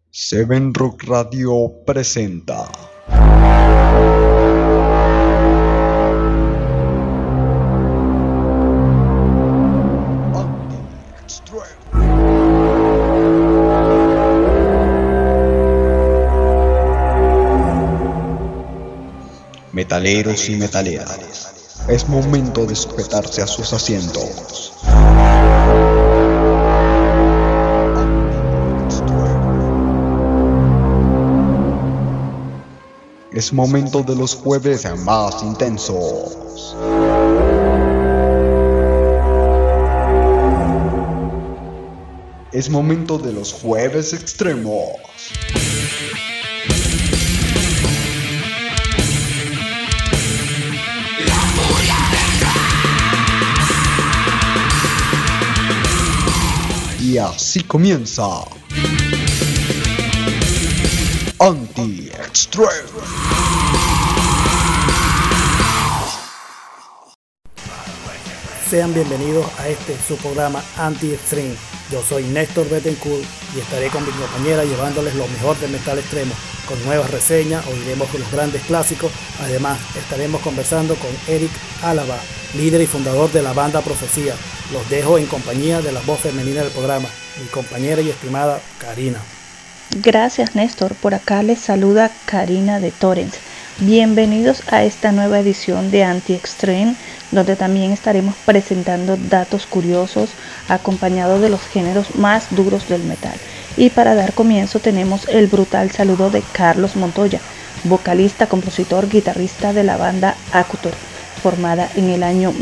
Seven Rock Radio presenta Metaleros y metaleras, es momento de sujetarse a sus asientos. Es momento de los jueves más intensos. Es momento de los jueves extremos. Y así comienza Anti-Extreme. Sean bienvenidos a su programa Anti-Extreme. Yo soy Néstor Bettencourt y estaré con mi compañera llevándoles lo mejor del metal extremo. Con nuevas reseñas, oiremos los grandes clásicos. Además, estaremos conversando con Eric Álava, líder y fundador de la banda Profecía. Los dejo en compañía de la voz femenina del programa, mi compañera y estimada Karina. Gracias, Néstor. Por acá les saluda Karina de Torrens. Bienvenidos a esta nueva edición de Anti-Extreme, donde también estaremos presentando datos curiosos acompañados de los géneros más duros del metal. Y para dar comienzo tenemos el brutal saludo de Carlos Montoya, vocalista, compositor, guitarrista de la banda Acutor, formada en el año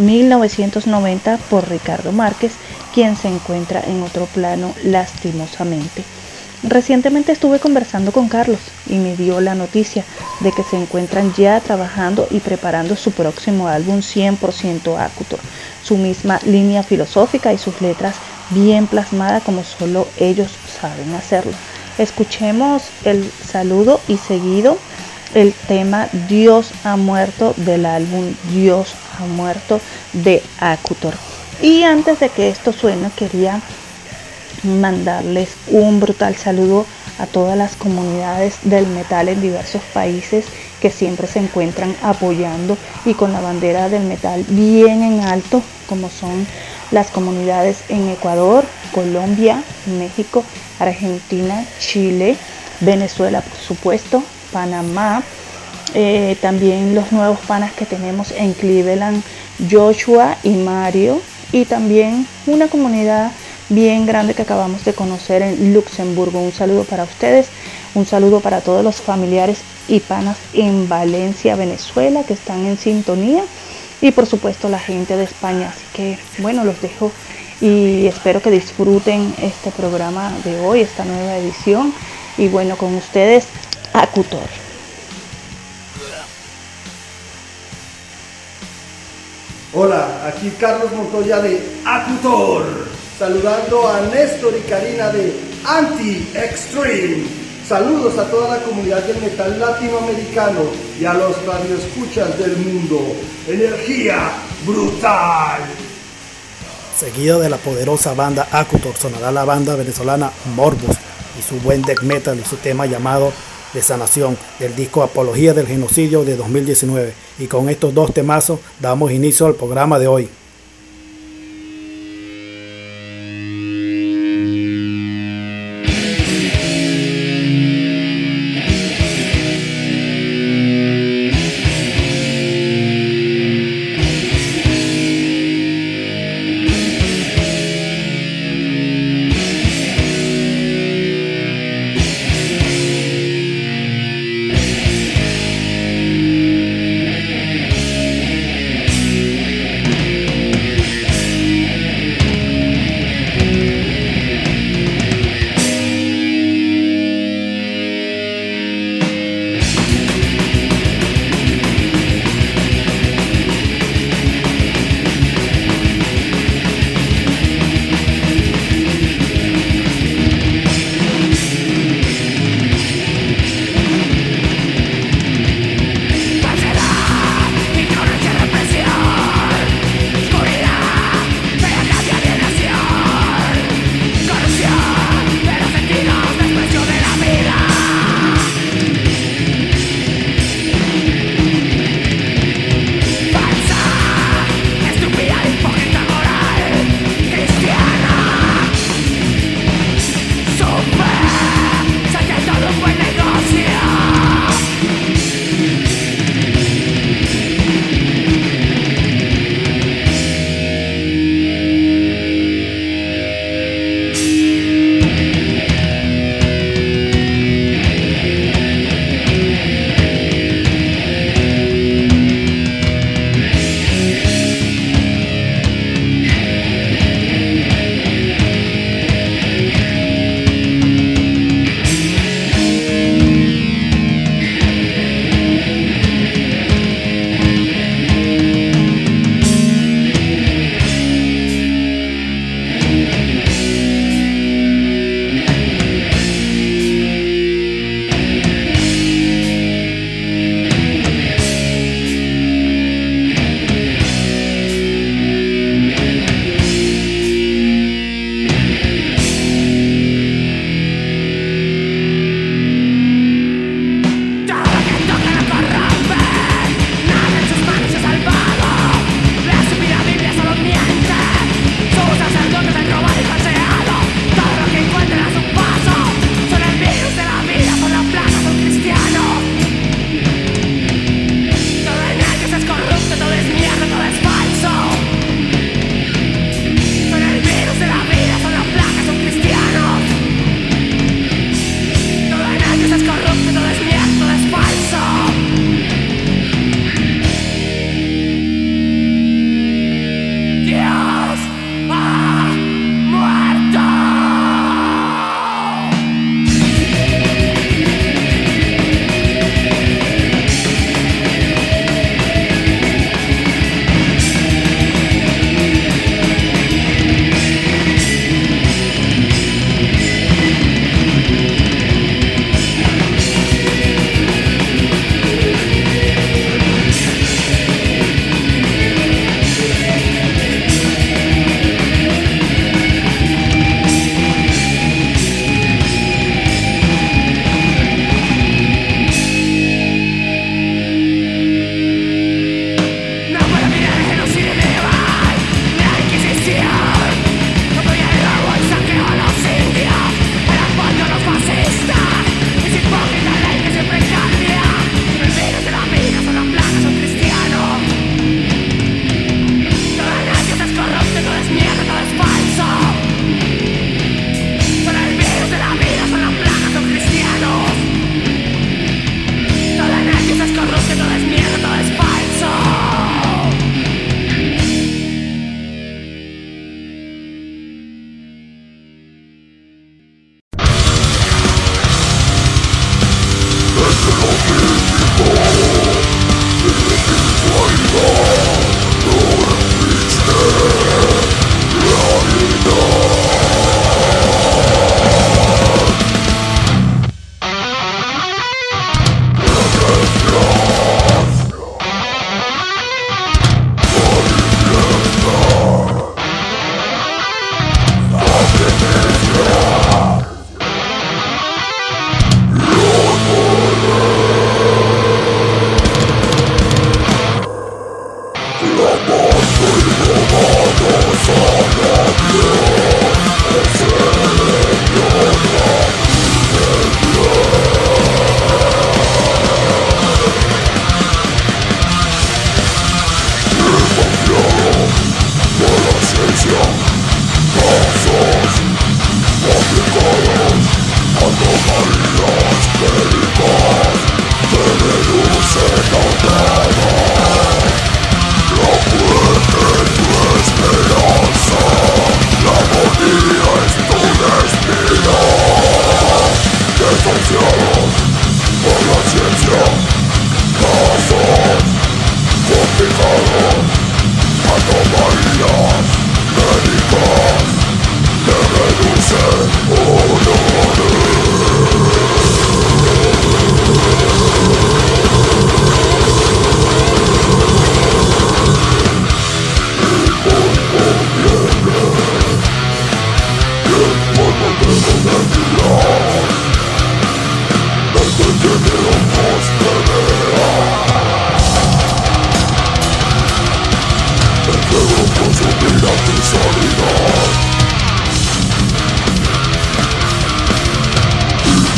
1990 por Ricardo Márquez, quien se encuentra en otro plano lastimosamente. Recientemente estuve conversando con Carlos y me dio la noticia de que se encuentran ya trabajando y preparando su próximo álbum 100% Acutor, su misma línea filosófica y sus letras bien plasmadas como solo ellos saben hacerlo. Escuchemos el saludo y seguido el tema Dios ha muerto del álbum Dios ha muerto de Acutor. Y antes de que esto suene, quería mandarles un brutal saludo a todas las comunidades del metal en diversos países que siempre se encuentran apoyando y con la bandera del metal bien en alto, como son las comunidades en Ecuador, Colombia, México, Argentina, Chile, Venezuela, por supuesto, Panamá, también los nuevos panas que tenemos en Cleveland, Joshua y Mario, y también una comunidad bien grande que acabamos de conocer en Luxemburgo. Un saludo para ustedes, un saludo para todos los familiares y panas en Valencia, Venezuela, que están en sintonía, y por supuesto la gente de España. Así que bueno, los dejo y espero que disfruten este programa de hoy, esta nueva edición, y bueno, con ustedes Acutor. Hola, aquí Carlos Montoya de Acutor, saludando a Néstor y Karina de Anti-Extreme. Saludos a toda la comunidad del metal latinoamericano y a los radioescuchas del mundo. Energía brutal. Seguida de la poderosa banda Acutor sonará la banda venezolana Morbus y su buen death metal y su tema llamado de sanación del disco Apología del Genocidio de 2019. Y con estos dos temazos damos inicio al programa de hoy.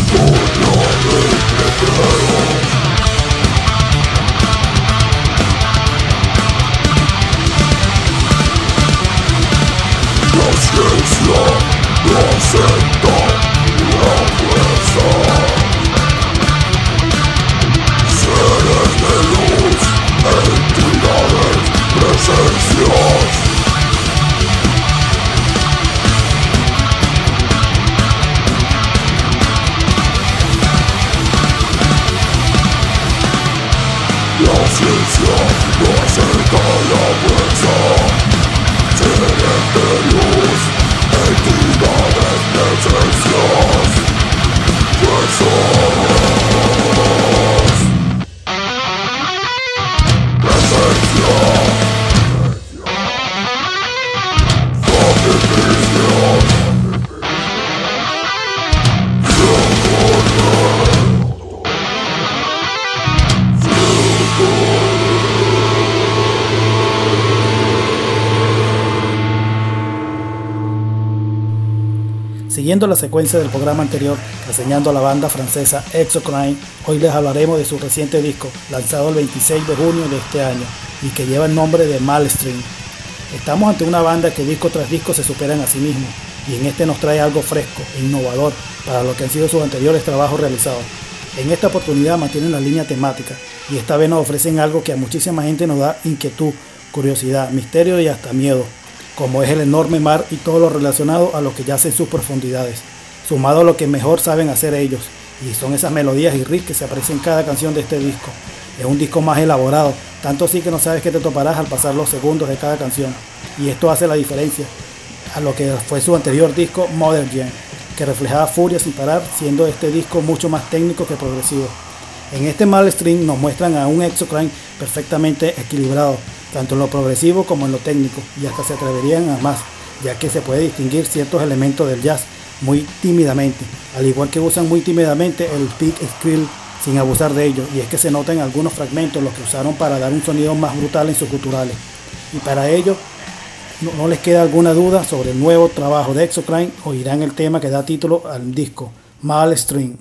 Siguiendo la secuencia del programa anterior, reseñando a la banda francesa Exocrine, hoy les hablaremos de su reciente disco, lanzado el 26 de junio de este año, y que lleva el nombre de Malestream. Estamos ante una banda que disco tras disco se superan a sí mismos, y en este nos trae algo fresco e innovador para lo que han sido sus anteriores trabajos realizados. En esta oportunidad mantienen la línea temática, y esta vez nos ofrecen algo que a muchísima gente nos da inquietud, curiosidad, misterio y hasta miedo, como es el enorme mar y todo lo relacionado a lo que yace en sus profundidades, sumado a lo que mejor saben hacer ellos, y son esas melodías y riffs que se aprecian en cada canción de este disco. Es un disco más elaborado, tanto así que no sabes qué te toparás al pasar los segundos de cada canción, y esto hace la diferencia a lo que fue su anterior disco Modern Jam, que reflejaba furia sin parar, siendo este disco mucho más técnico que progresivo. En este Malestream nos muestran a un Exocrine perfectamente equilibrado, tanto en lo progresivo como en lo técnico, y hasta se atreverían a más, ya que se puede distinguir ciertos elementos del jazz muy tímidamente, al igual que usan muy tímidamente el pick scale sin abusar de ello, y es que se notan algunos fragmentos los que usaron para dar un sonido más brutal en sus guturales, y para ello no les queda alguna duda sobre el nuevo trabajo de Exocrine. Oirán el tema que da título al disco, Malestream.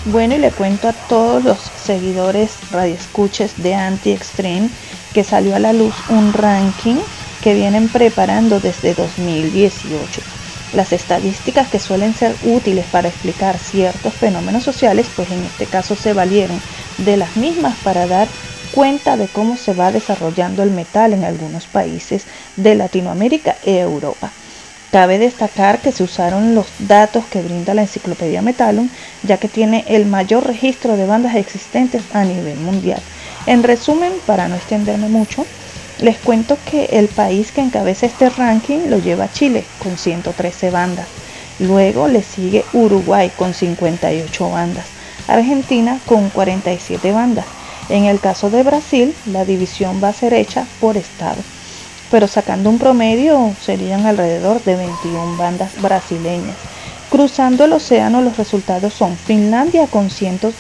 Bueno, y le cuento a todos los seguidores radioescuches de Anti-Extreme que salió a la luz un ranking que vienen preparando desde 2018. Las estadísticas que suelen ser útiles para explicar ciertos fenómenos sociales, pues en este caso se valieron de las mismas para dar cuenta de cómo se va desarrollando el metal en algunos países de Latinoamérica e Europa. Cabe destacar que se usaron los datos que brinda la enciclopedia Metallum, ya que tiene el mayor registro de bandas existentes a nivel mundial. En resumen, para no extenderme mucho, les cuento que el país que encabeza este ranking lo lleva Chile con 113 bandas. Luego le sigue Uruguay con 58 bandas, Argentina con 47 bandas. En el caso de Brasil, la división va a ser hecha por estado, pero sacando un promedio serían alrededor de 21 bandas brasileñas. Cruzando el océano, los resultados son Finlandia con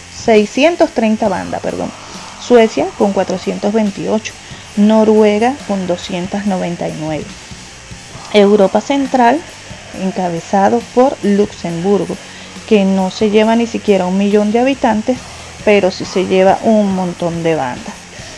630 bandas, Suecia con 428, Noruega con 299. Europa Central, encabezado por Luxemburgo, que no se lleva ni siquiera 1 millón de habitantes, pero sí se lleva un montón de bandas.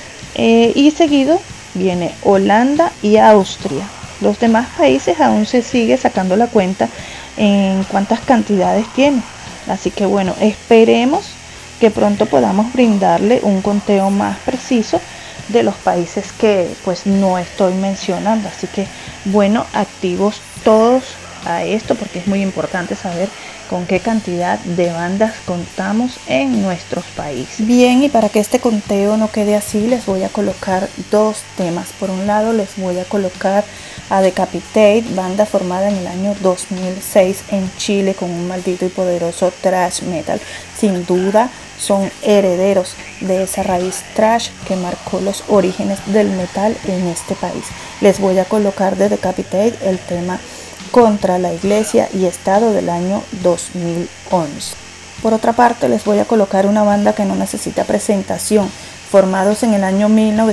Y seguido viene Holanda y Austria. Los demás países aún se sigue sacando la cuenta en cuántas cantidades tiene. Así que bueno, esperemos que pronto podamos brindarle un conteo más preciso de los países que pues no estoy mencionando. Así que bueno, activos todos a esto porque es muy importante saber con qué cantidad de bandas contamos en nuestros países. Bien, y para que este conteo no quede así, les voy a colocar dos temas. Por un lado les voy a colocar a Decapitate, banda formada en el año 2006 en Chile con un maldito y poderoso thrash metal. Sin duda son herederos de esa raíz thrash que marcó los orígenes del metal en este país. Les voy a colocar de Decapitate el tema Contra la Iglesia y Estado del año 2011. Por otra parte, les voy a colocar una banda que no necesita presentación, formados en el año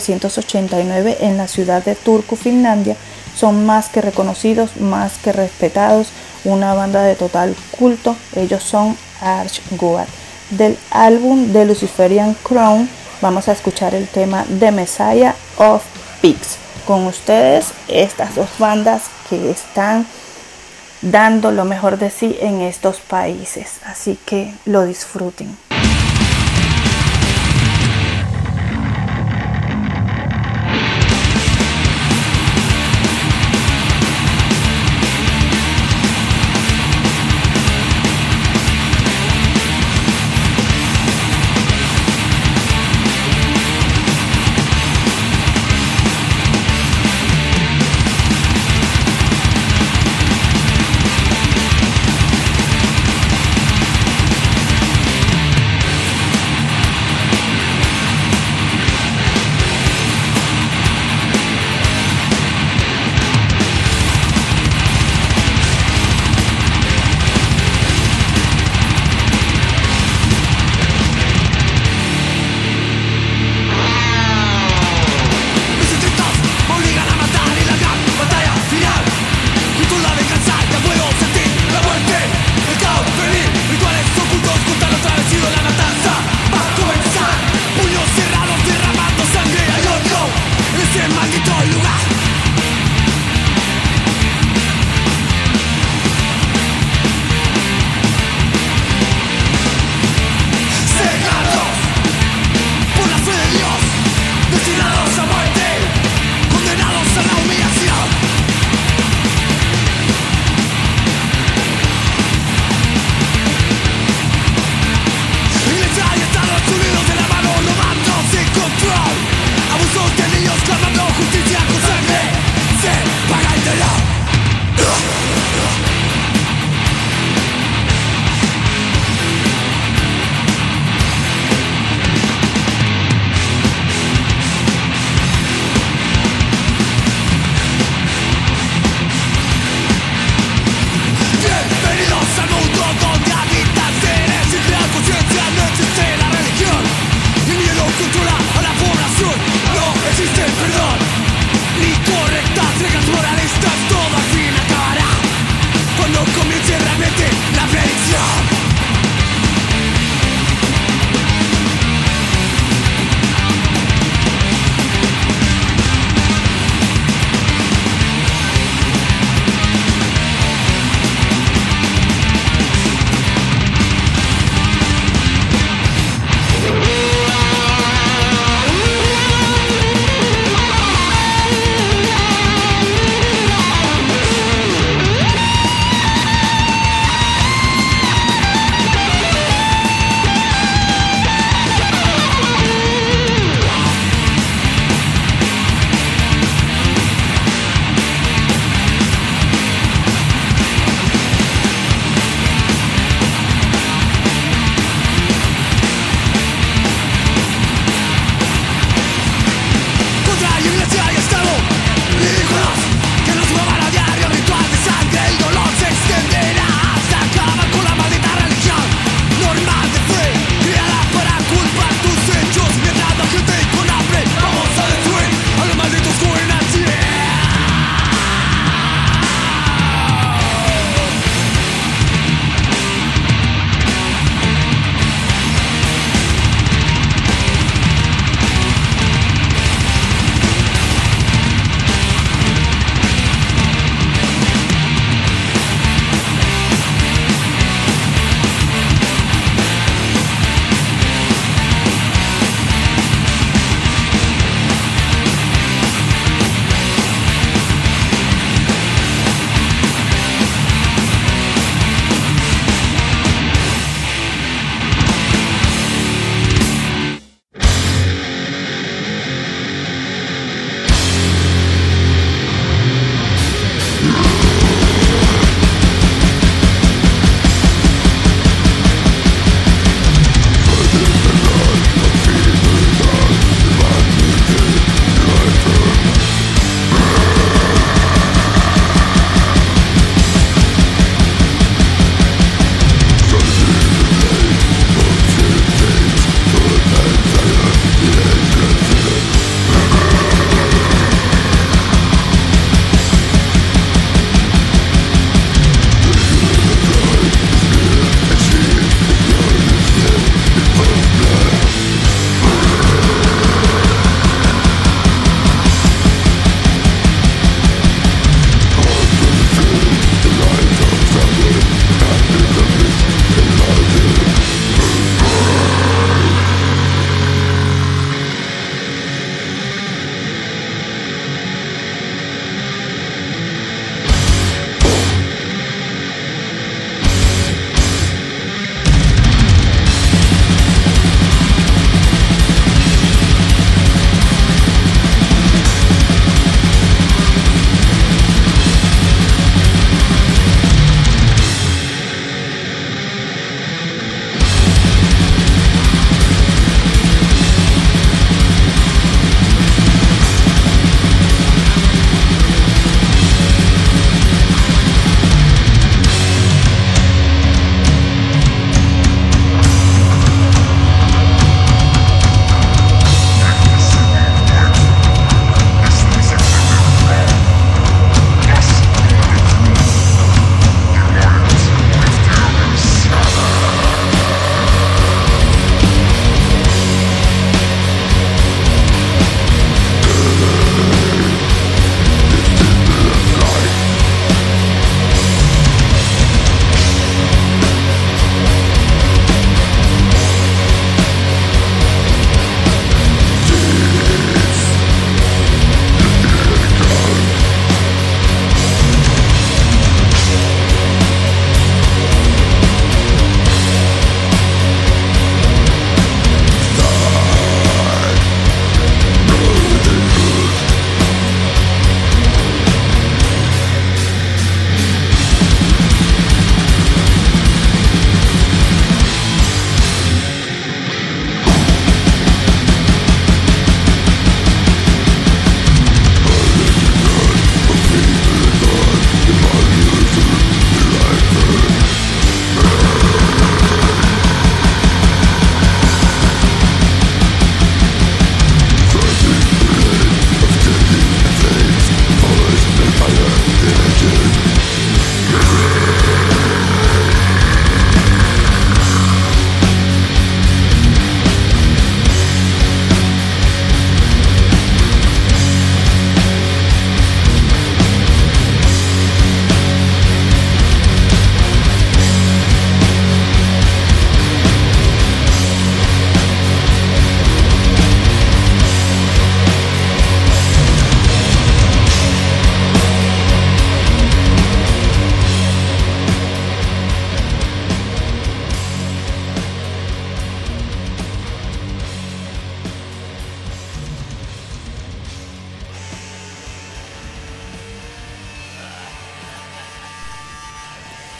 1989 en la ciudad de Turku, Finlandia. Son más que reconocidos, más que respetados, una banda de total culto. Ellos son Archgoat. Del álbum The Luciferian Crown vamos a escuchar el tema The Messiah of Pigs. Con ustedes estas dos bandas que están dando lo mejor de sí en estos países, así que lo disfruten.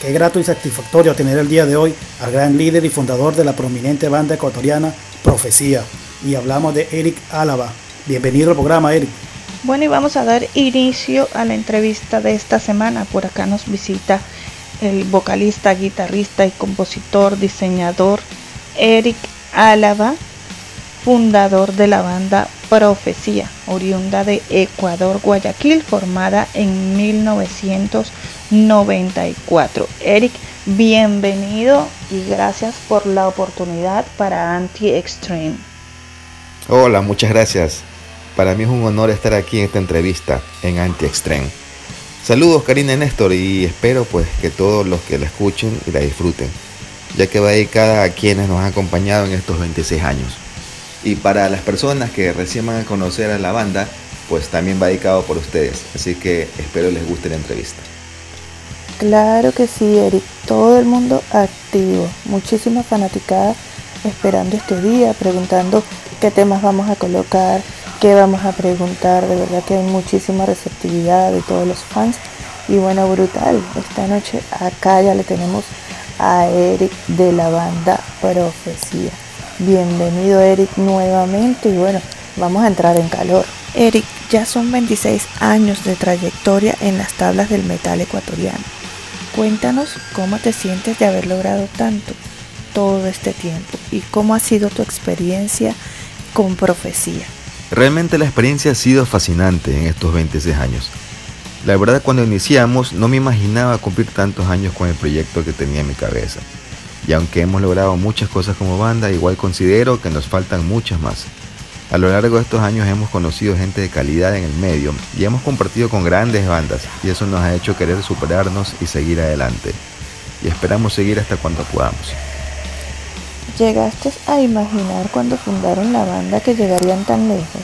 Qué grato y satisfactorio tener el día de hoy al gran líder y fundador de la prominente banda ecuatoriana Profecía. Y hablamos de Eric Álava. Bienvenido al programa, Eric. Bueno, y vamos a dar inicio a la entrevista de esta semana. Por acá nos visita el vocalista, guitarrista y compositor, diseñador Eric Álava, fundador de la banda Profecía, oriunda de Ecuador, Guayaquil, formada en 1994. Eric, bienvenido y gracias por la oportunidad para Anti-Extreme. Hola, muchas gracias. Para mí es un honor estar aquí en esta entrevista en Anti-Extreme. Saludos Karina y Néstor, y espero pues que todos los que la escuchen y la disfruten, ya que va dedicada a quienes nos han acompañado en estos 26 años. Y para las personas que recién van a conocer a la banda, pues también va dedicado por ustedes, así que espero les guste la entrevista. Claro que sí, Eric, todo el mundo activo, muchísimas fanaticadas esperando este día, preguntando qué temas vamos a colocar, qué vamos a preguntar. De verdad que hay muchísima receptividad de todos los fans y bueno, brutal. Esta noche acá ya le tenemos a Eric de la banda Profecía. Bienvenido, Eric, nuevamente, y bueno, vamos a entrar en calor. Eric, ya son 26 años de trayectoria en las tablas del metal ecuatoriano. Cuéntanos cómo te sientes de haber logrado tanto todo este tiempo y cómo ha sido tu experiencia con Profecía. Realmente la experiencia ha sido fascinante en estos 26 años. La verdad, cuando iniciamos no me imaginaba cumplir tantos años con el proyecto que tenía en mi cabeza. Y aunque hemos logrado muchas cosas como banda, igual considero que nos faltan muchas más. A lo largo de estos años hemos conocido gente de calidad en el medio y hemos compartido con grandes bandas, y eso nos ha hecho querer superarnos y seguir adelante. Y esperamos seguir hasta cuando podamos. ¿Llegaste a imaginar cuando fundaron la banda que llegarían tan lejos?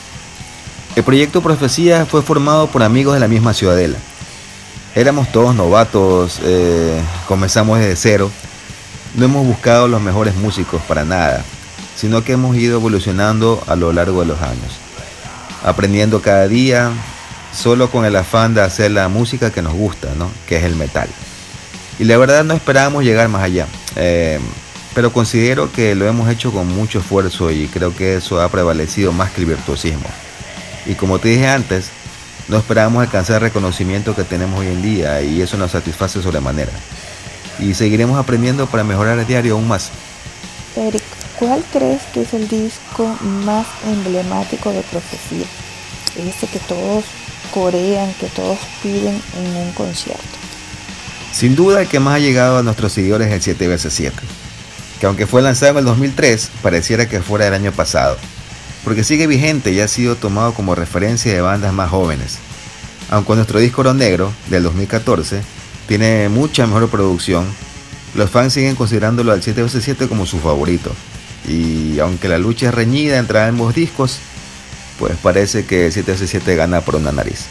El proyecto Profecía fue formado por amigos de la misma Ciudadela. Éramos todos novatos, comenzamos desde cero. No hemos buscado los mejores músicos para nada, sino que hemos ido evolucionando a lo largo de los años, aprendiendo cada día, solo con el afán de hacer la música que nos gusta, ¿no? Que es el metal. Y la verdad no esperábamos llegar más allá, pero considero que lo hemos hecho con mucho esfuerzo y creo que eso ha prevalecido más que el virtuosismo. Y como te dije antes, no esperábamos alcanzar el reconocimiento que tenemos hoy en día, y eso nos satisface sobremanera. Y seguiremos aprendiendo para mejorar a diario aún más. Eric, ¿cuál crees que es el disco más emblemático de Profecía? Ese que todos corean, que todos piden en un concierto. Sin duda el que más ha llegado a nuestros seguidores es el 7x7, que aunque fue lanzado en el 2003, pareciera que fuera del año pasado, porque sigue vigente y ha sido tomado como referencia de bandas más jóvenes. Aunque nuestro disco Oro Negro, del 2014, tiene mucha mejor producción, los fans siguen considerándolo al 7x7 como su favorito. Y aunque la lucha es reñida entre ambos discos, pues parece que 7x7 gana por una nariz.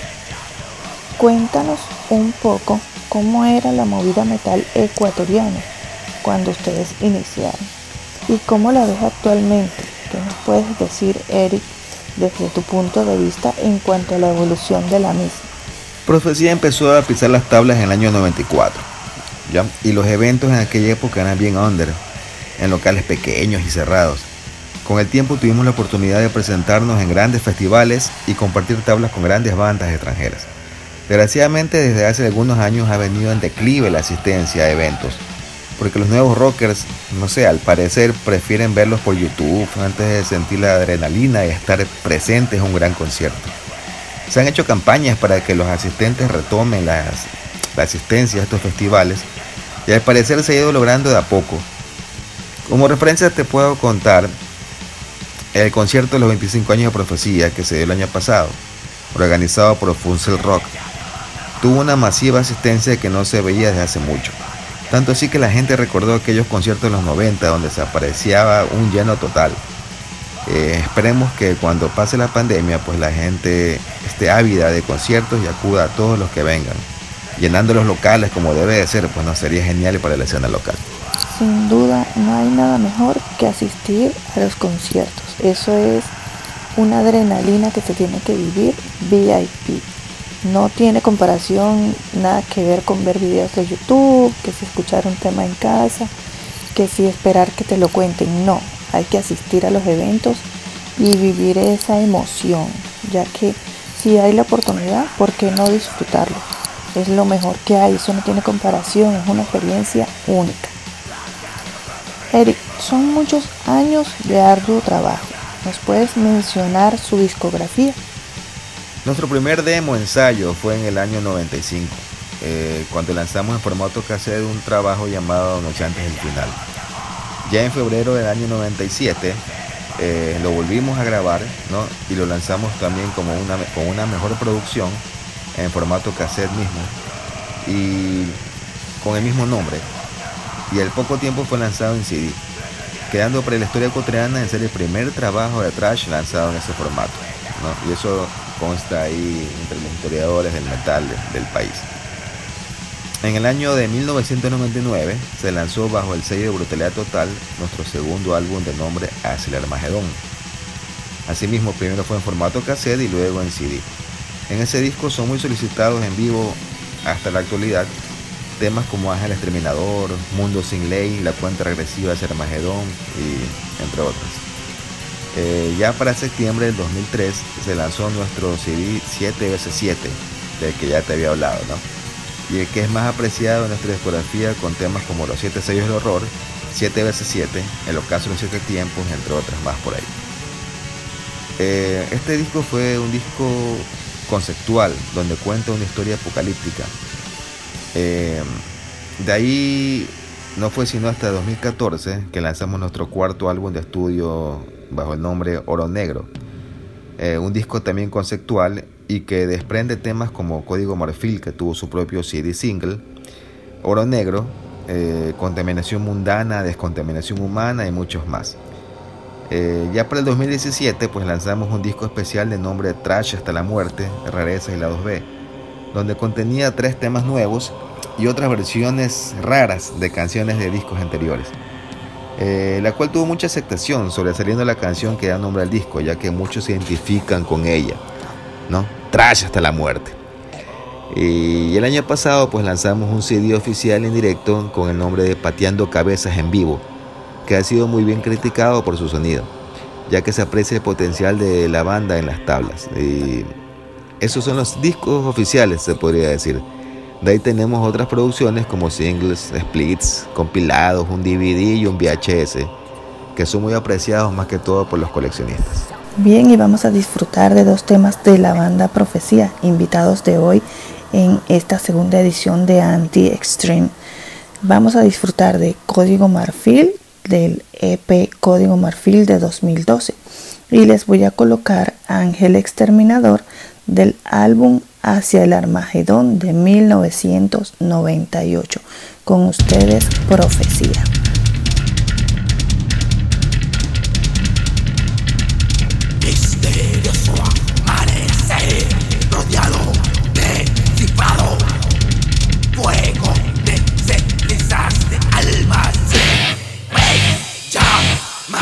Cuéntanos un poco cómo era la movida metal ecuatoriana cuando ustedes iniciaron y cómo la ves actualmente. ¿Qué nos puedes decir, Eric, desde tu punto de vista en cuanto a la evolución de la misma? Profecía empezó a pisar las tablas en el año 94, ¿ya? Y los eventos en aquella época eran bien under, en locales pequeños y cerrados. Con el tiempo tuvimos la oportunidad de presentarnos en grandes festivales y compartir tablas con grandes bandas extranjeras. Desgraciadamente, desde hace algunos años ha venido en declive la asistencia a eventos, porque los nuevos rockers, al parecer prefieren verlos por YouTube antes de sentir la adrenalina y estar presentes en un gran concierto. Se han hecho campañas para que los asistentes retomen la asistencia a estos festivales, y al parecer se ha ido logrando de a poco. Como referencia te puedo contar el concierto de los 25 años de Profecía que se dio el año pasado, organizado por Funsel Rock. Tuvo una masiva asistencia que no se veía desde hace mucho. Tanto así que la gente recordó aquellos conciertos de los 90 donde se apreciaba un lleno total. Esperemos que cuando pase la pandemia, pues la gente esté ávida de conciertos y acuda a todos los que vengan, llenando los locales como debe de ser, pues no sería genial para la escena local. Sin duda, no hay nada mejor que asistir a los conciertos. Eso es una adrenalina que se tiene que vivir VIP. No tiene comparación, nada que ver con ver videos de YouTube, que si escuchar un tema en casa, que si esperar que te lo cuenten. No, hay que asistir a los eventos y vivir esa emoción, ya que si hay la oportunidad, ¿por qué no disfrutarlo? Es lo mejor que hay, eso no tiene comparación, es una experiencia única. Eric, son muchos años de arduo trabajo. ¿Nos puedes mencionar su discografía? Nuestro primer demo ensayo fue en el año 95, cuando lanzamos en formato cassette un trabajo llamado Noche antes del final. Ya en febrero del año 97 lo volvimos a grabar, ¿no? Y lo lanzamos también con una mejor producción en formato cassette mismo y con el mismo nombre. Y al poco tiempo fue lanzado en CD, quedando para la historia ecuatoriana en ser el primer trabajo de thrash lanzado en ese formato, ¿no? Y eso consta ahí entre los historiadores del metal del país. En el año de 1999 se lanzó bajo el sello de Brutalidad Total nuestro segundo álbum de nombre Hacia el Armagedón. Asimismo, primero fue en formato cassette y luego en CD. En ese disco son muy solicitados en vivo hasta la actualidad temas como Ángel Exterminador, Mundo Sin Ley, La Cuenta Regresiva hacia Armagedón y entre otras. Ya para septiembre del 2003 se lanzó nuestro CD 7x7, del que ya te había hablado, ¿no? Y el que es más apreciado en nuestra discografía, con temas como Los 7 Sellos del Horror, 7x7, El Ocaso de los 7 Tiempos, entre otras más por ahí. Este disco fue un disco conceptual, donde cuenta una historia apocalíptica. De ahí no fue sino hasta 2014 que lanzamos nuestro cuarto álbum de estudio bajo el nombre Oro Negro, un disco también conceptual y que desprende temas como Código Marfil, que tuvo su propio CD single, Oro Negro, Contaminación Mundana, Descontaminación Humana y muchos más. Ya para el 2017 pues lanzamos un disco especial de nombre Trash Hasta la Muerte, Rarezas y Lados B, donde contenía 3 temas nuevos y otras versiones raras de canciones de discos anteriores, la cual tuvo mucha aceptación, sobresaliendo la canción que da nombre al disco, ya que muchos se identifican con ella, ¿no? Trash Hasta la Muerte. Y el año pasado pues lanzamos un CD oficial en directo con el nombre de Pateando Cabezas en Vivo, que ha sido muy bien criticado por su sonido, ya que se aprecia el potencial de la banda en las tablas. Y esos son los discos oficiales, se podría decir. De ahí tenemos otras producciones como singles, splits, compilados, un DVD y un VHS, que son muy apreciados más que todo por los coleccionistas. Bien, y vamos a disfrutar de 2 temas de la banda Profecía, invitados de hoy en esta segunda edición de Anti-Extreme. Vamos a disfrutar de Código Marfil, del EP Código Marfil de 2012, y les voy a colocar Ángel Exterminador del álbum Hacia el Armagedón de 1998. Con ustedes, Profecía. Misterioso amanecer, rodeado de cifrado, fuego de cenizas de almas, me llamas.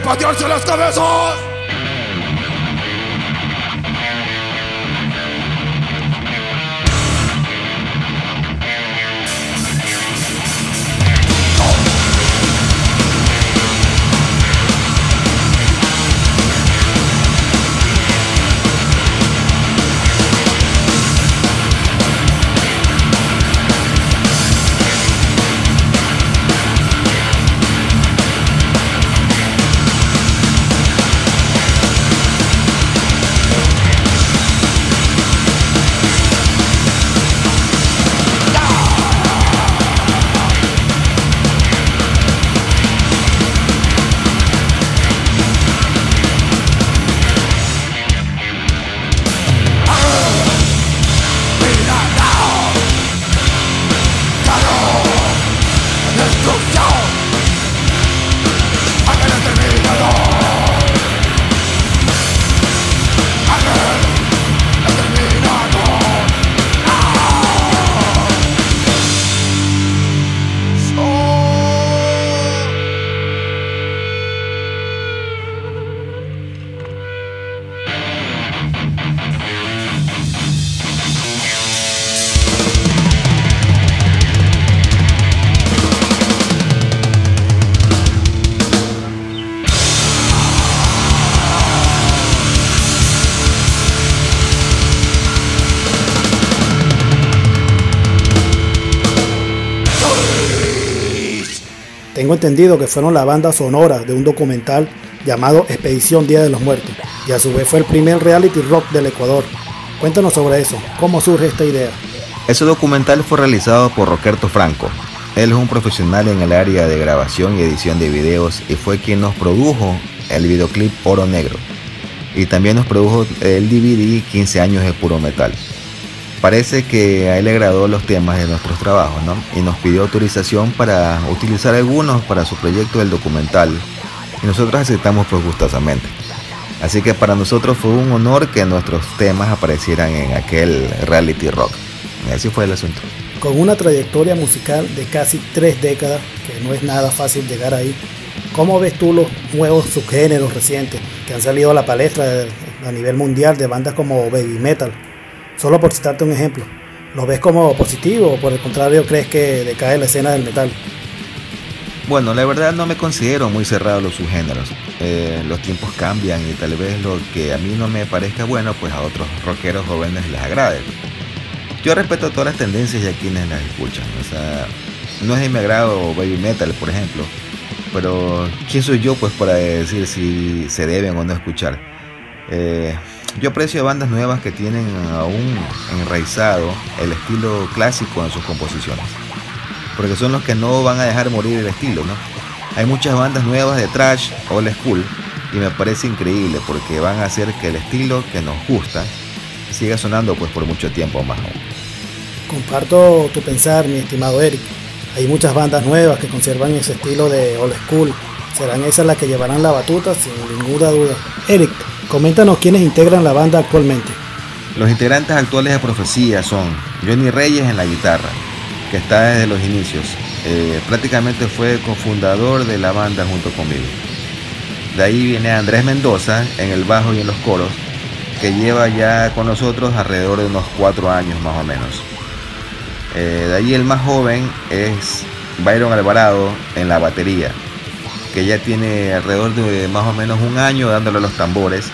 patearse las cabezas. Tengo entendido que fueron la banda sonora de un documental llamado Expedición Día de los Muertos, y a su vez fue el primer reality rock del Ecuador. Cuéntanos sobre eso, ¿cómo surge esta idea? Ese documental fue realizado por Roberto Franco. Él es un profesional en el área de grabación y edición de videos y fue quien nos produjo el videoclip Oro Negro. Y también nos produjo el DVD 15 años de puro metal. Parece que a él le agradó los temas de nuestros trabajos, ¿no? Y nos pidió autorización para utilizar algunos para su proyecto del documental. Y nosotros aceptamos pues gustosamente. Así que para nosotros fue un honor que nuestros temas aparecieran en aquel reality rock. Y así fue el asunto. Con una trayectoria musical de casi 3 décadas, que no es nada fácil llegar ahí, ¿cómo ves tú los nuevos subgéneros recientes que han salido a la palestra a nivel mundial de bandas como Baby Metal? Solo por citarte un ejemplo, ¿lo ves como positivo o por el contrario crees que decae la escena del metal? Bueno, la verdad no me considero muy cerrado a los subgéneros. Los tiempos cambian y tal vez lo que a mí no me parezca bueno, pues a otros rockeros jóvenes les agrade. Yo respeto todas las tendencias y a quienes las escuchan. O sea, no es de mi agrado Baby Metal, por ejemplo, pero ¿quién soy yo pues para decir si se deben o no escuchar? Yo aprecio bandas nuevas que tienen aún enraizado el estilo clásico en sus composiciones, porque son los que no van a dejar morir el estilo, ¿no? Hay muchas bandas nuevas de thrash, old school, y me parece increíble porque van a hacer que el estilo que nos gusta siga sonando pues por mucho tiempo más aún. Comparto tu pensar, mi estimado Eric. Hay muchas bandas nuevas que conservan ese estilo de old school. Serán esas las que llevarán la batuta sin ninguna duda. Eric, coméntanos quiénes integran la banda actualmente. Los integrantes actuales de Profecía son Johnny Reyes en la guitarra, que está desde los inicios. Prácticamente fue cofundador de la banda junto conmigo. De ahí viene Andrés Mendoza en el bajo y en los coros, que lleva ya con nosotros alrededor de unos 4 años más o menos. De ahí el más joven es Byron Alvarado en la batería, que ya tiene alrededor de más o menos 1 año dándole los tambores.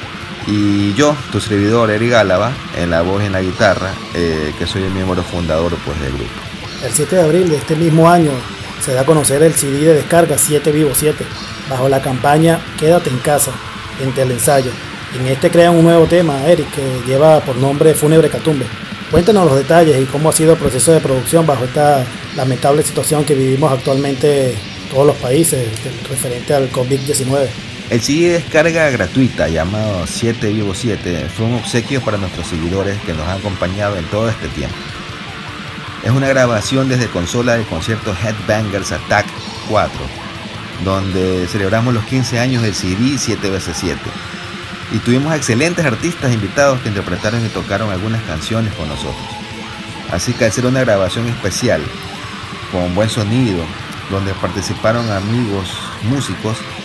Y yo, tu servidor, Eric Álava, en la voz y en la guitarra, que soy el miembro fundador pues, del grupo. El 7 de abril de este mismo año se da a conocer el CD de descarga 7 Vivo 7, bajo la campaña Quédate en casa, entre el ensayo. En este crean un nuevo tema, Eric, que lleva por nombre Fúnebre Catumbe. Cuéntanos los detalles y cómo ha sido el proceso de producción bajo esta lamentable situación que vivimos actualmente todos los países referente al COVID-19. El CD de descarga gratuita llamado 7 Vivo 7 fue un obsequio para nuestros seguidores que nos han acompañado en todo este tiempo. Es una grabación desde consola del concierto Headbangers Attack 4, donde celebramos los 15 años del CD 7x7. Y tuvimos excelentes artistas invitados que interpretaron y tocaron algunas canciones con nosotros. Así que al ser una grabación especial, con buen sonido, donde participaron amigos músicos,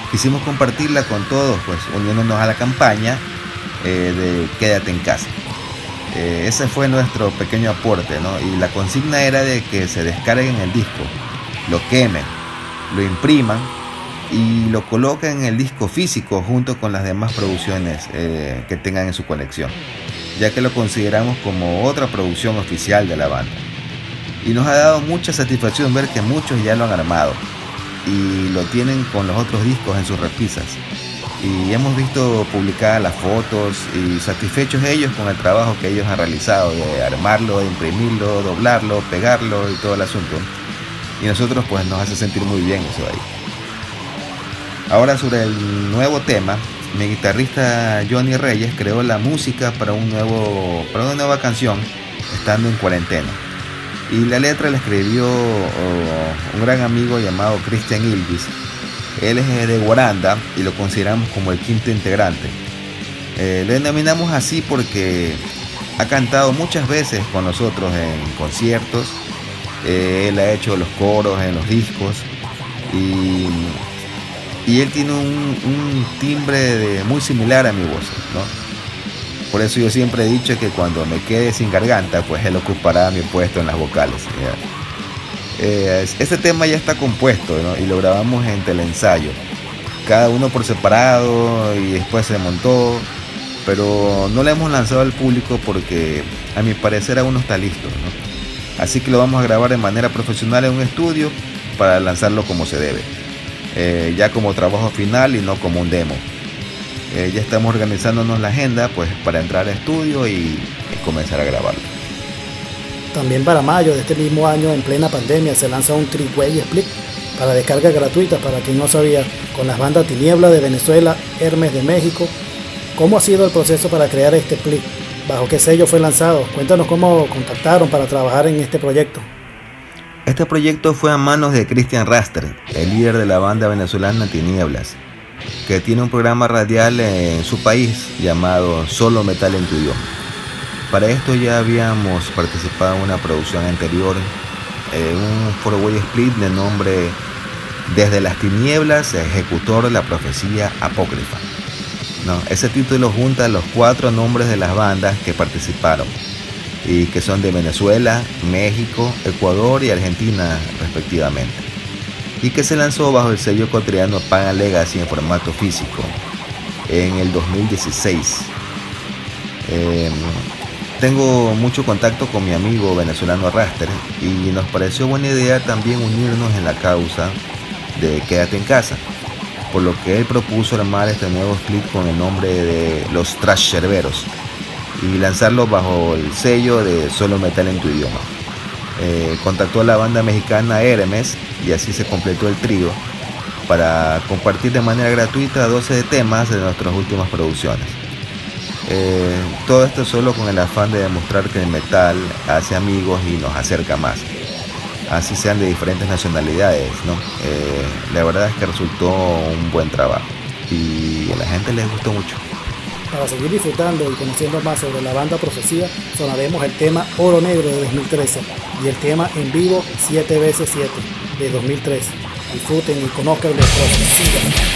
quisimos compartirla con todos, pues uniéndonos a la campaña de Quédate en casa. Ese fue nuestro pequeño aporte, ¿no? Y la consigna era de que se descarguen el disco, lo quemen, lo impriman y lo coloquen en el disco físico junto con las demás producciones que tengan en su colección, ya que lo consideramos como otra producción oficial de la banda. Y nos ha dado mucha satisfacción ver que muchos ya lo han armado y lo tienen con los otros discos en sus repisas. Y hemos visto publicadas las fotos y satisfechos ellos con el trabajo que ellos han realizado de armarlo, de imprimirlo, doblarlo, pegarlo y todo el asunto. Y nosotros pues nos hace sentir muy bien eso de ahí. Ahora sobre el nuevo tema, mi guitarrista Johnny Reyes creó la música para una nueva canción estando en cuarentena. Y la letra la escribió un gran amigo llamado Cristian Ilvis. Él es de Guaranda y lo consideramos como el quinto integrante. Lo denominamos así porque ha cantado muchas veces con nosotros en conciertos. Él ha hecho los coros en los discos y él tiene un timbre muy similar a mi voz, ¿no? Por eso yo siempre he dicho que cuando me quede sin garganta, pues él ocupará mi puesto en las vocales. Este tema ya está compuesto, ¿no? Y lo grabamos en teleensayo, cada uno por separado y después se montó, pero no lo hemos lanzado al público porque a mi parecer aún no está listo, ¿no? Así que lo vamos a grabar de manera profesional en un estudio para lanzarlo como se debe, ya como trabajo final y no como un demo. Ya estamos organizándonos la agenda pues para entrar al estudio y comenzar a grabarlo. También para mayo de este mismo año, en plena pandemia, se lanza un Triway Split para descarga gratuita, para quien no sabía, con las bandas Tiniebla de Venezuela, Hermes de México. ¿Cómo ha sido el proceso para crear este split? ¿Bajo qué sello fue lanzado? Cuéntanos cómo contactaron para trabajar en este proyecto. Este proyecto fue a manos de Cristian Raster, el líder de la banda venezolana Tinieblas, que tiene un programa radial en su país llamado Solo Metal en tu Idioma. Para esto ya habíamos participado en una producción anterior, un 4-way split de nombre Desde las Tinieblas, Ejecutor, la Profecía Apócrifa. No, ese título junta los 4 nombres de las bandas que participaron y que son de Venezuela, México, Ecuador y Argentina respectivamente, y que se lanzó bajo el sello ecuatoriano Pagan Legacy en formato físico en el 2016. Tengo mucho contacto con mi amigo venezolano Raster y nos pareció buena idea también unirnos en la causa de Quédate en casa, por lo que él propuso armar este nuevo split con el nombre de Los Trash Cerberos y lanzarlo bajo el sello de Solo Metal en tu Idioma. Contactó a la banda mexicana Hermes y así se completó el trío para compartir de manera gratuita 12 temas de nuestras últimas producciones. Todo esto solo con el afán de demostrar que el metal hace amigos y nos acerca más, así sean de diferentes nacionalidades, ¿no? La verdad es que resultó un buen trabajo y a la gente les gustó mucho. Para seguir disfrutando y conociendo más sobre la banda Profecía, sonaremos el tema Oro Negro de 2013 y el tema en vivo 7x7 de 2013. Disfruten y conozcan de Profecía.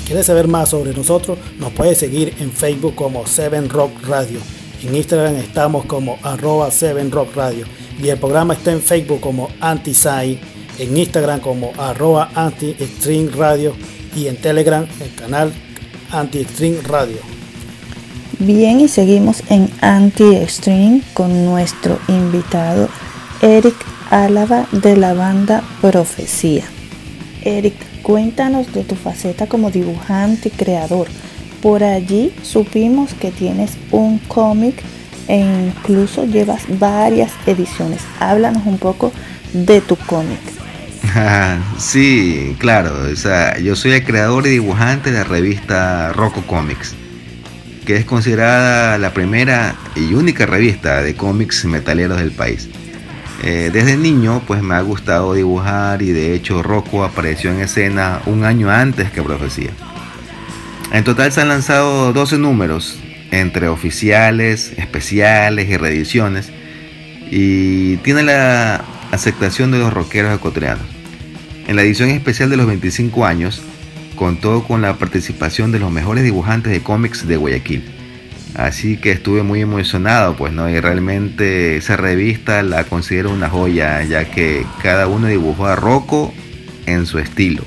quieres saber más sobre nosotros, nos puedes seguir en Facebook como 7Rock Radio. En Instagram estamos como @7Rock Radio. Y el programa está en Facebook como Anti-Sai, en Instagram como @Anti-Extreme Radio y en Telegram el canal Anti-Extreme Radio. Bien, y seguimos en Anti-Extreme con nuestro invitado Eric Álava de la banda Profecía. Eric, cuéntanos de tu faceta como dibujante y creador. Por allí supimos que tienes un cómic e incluso llevas varias ediciones. Háblanos un poco de tu cómic. Sí, claro. O sea, yo soy el creador y dibujante de la revista Rocco Comics, que es considerada la primera y única revista de cómics metaleros del país. Desde niño pues me ha gustado dibujar y de hecho Rocco apareció en escena un año antes que Profecía. En total se han lanzado 12 números entre oficiales, especiales y reediciones, y tiene la aceptación de los rockeros ecuatorianos. En la edición especial de los 25 años contó con la participación de los mejores dibujantes de cómics de Guayaquil, así que estuve muy emocionado, pues no, y realmente esa revista la considero una joya, ya que cada uno dibujó a Rocco en su estilo.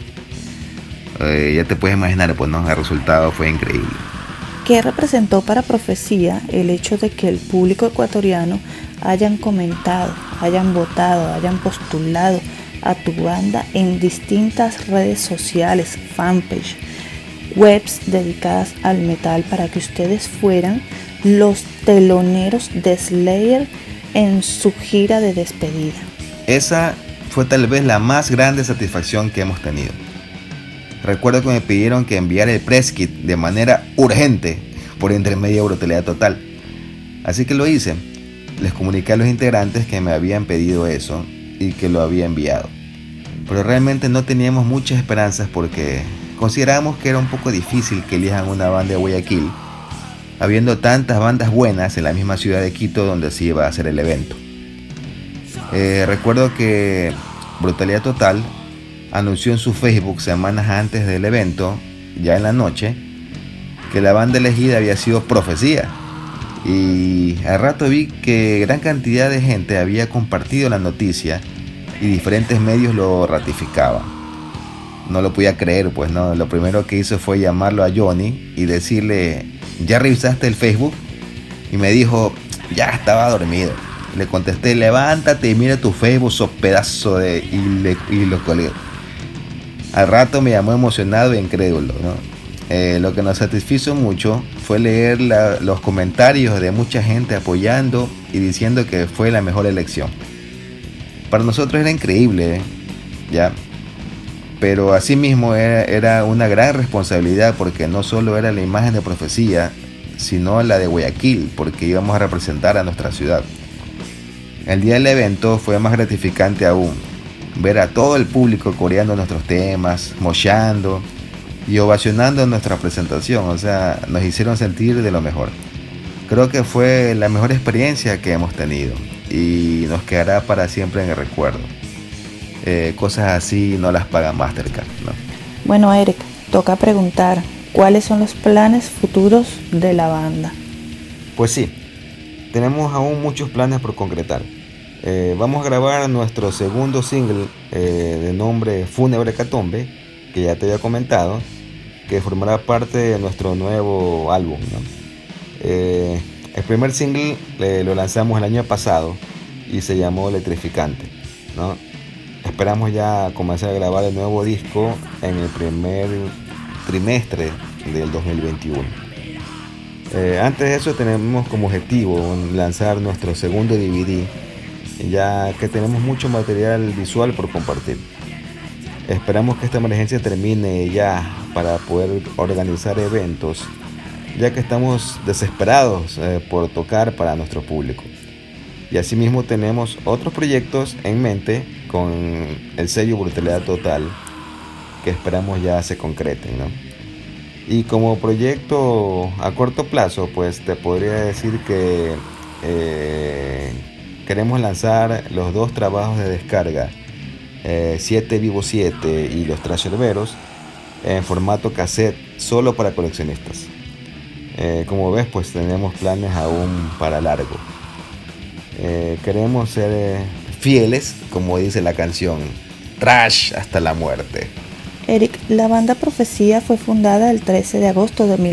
Ya te puedes imaginar, pues no, el resultado fue increíble. ¿Qué representó para Profecía el hecho de que el público ecuatoriano hayan comentado, hayan votado, hayan postulado a tu banda en distintas redes sociales, fanpage, webs dedicadas al metal, para que ustedes fueran los teloneros de Slayer en su gira de despedida? Esa fue tal vez la más grande satisfacción que hemos tenido. Recuerdo que me pidieron que enviara el press kit de manera urgente por intermedio de Brutalidad Total, así que lo hice. Les comuniqué a los integrantes que me habían pedido eso y que lo había enviado, pero realmente no teníamos muchas esperanzas porque considerábamos que era un poco difícil que elijan una banda de Guayaquil, habiendo tantas bandas buenas en la misma ciudad de Quito donde se iba a hacer el evento. Recuerdo que Brutalidad Total anunció en su Facebook semanas antes del evento, ya en la noche, que la banda elegida había sido Profecía, y al rato vi que gran cantidad de gente había compartido la noticia y diferentes medios lo ratificaban. No lo podía creer, pues no. Lo primero que hice fue llamarlo a Johnny y decirle: ¿ya revisaste el Facebook? Y me dijo: ya estaba dormido. Le contesté: levántate y mira tu Facebook, sos pedazo de... y lo colgué. Al rato me llamó emocionado e incrédulo, ¿no? Lo que nos satisfizo mucho fue leer los comentarios de mucha gente apoyando y diciendo que fue la mejor elección. Para nosotros era increíble, ¿ya? Pero asimismo era una gran responsabilidad, porque no solo era la imagen de Profecía, sino la de Guayaquil, porque íbamos a representar a nuestra ciudad. El día del evento fue más gratificante aún, ver a todo el público coreando nuestros temas, moshando y ovacionando nuestra presentación. O sea, nos hicieron sentir de lo mejor. Creo que fue la mejor experiencia que hemos tenido y nos quedará para siempre en el recuerdo. Cosas así no las paga Mastercard, ¿no? Bueno, Eric, toca preguntar, ¿cuáles son los planes futuros de la banda? Pues sí, tenemos aún muchos planes por concretar. Vamos a grabar nuestro segundo single de nombre Fúnebre Hecatombe, que ya te había comentado, que formará parte de nuestro nuevo álbum, ¿no? El primer single lo lanzamos el año pasado y se llamó Electrificante, ¿no? Esperamos ya comenzar a grabar el nuevo disco en el primer trimestre del 2021. Antes de eso tenemos como objetivo lanzar nuestro segundo DVD, ya que tenemos mucho material visual por compartir. Esperamos que esta emergencia termine ya para poder organizar eventos, ya que estamos desesperados por tocar para nuestro público. Y asimismo tenemos otros proyectos en mente con el sello Brutalidad Total, que esperamos ya se concreten, ¿no? Y como proyecto a corto plazo, pues te podría decir que queremos lanzar los dos trabajos de descarga, 7 Vivo 7 y Los Trasherberos, en formato cassette solo para coleccionistas. Como ves, pues tenemos planes aún para largo. Queremos ser fieles, como dice la canción, trash hasta la muerte. Eric, la banda Profecía fue fundada el 13 de agosto de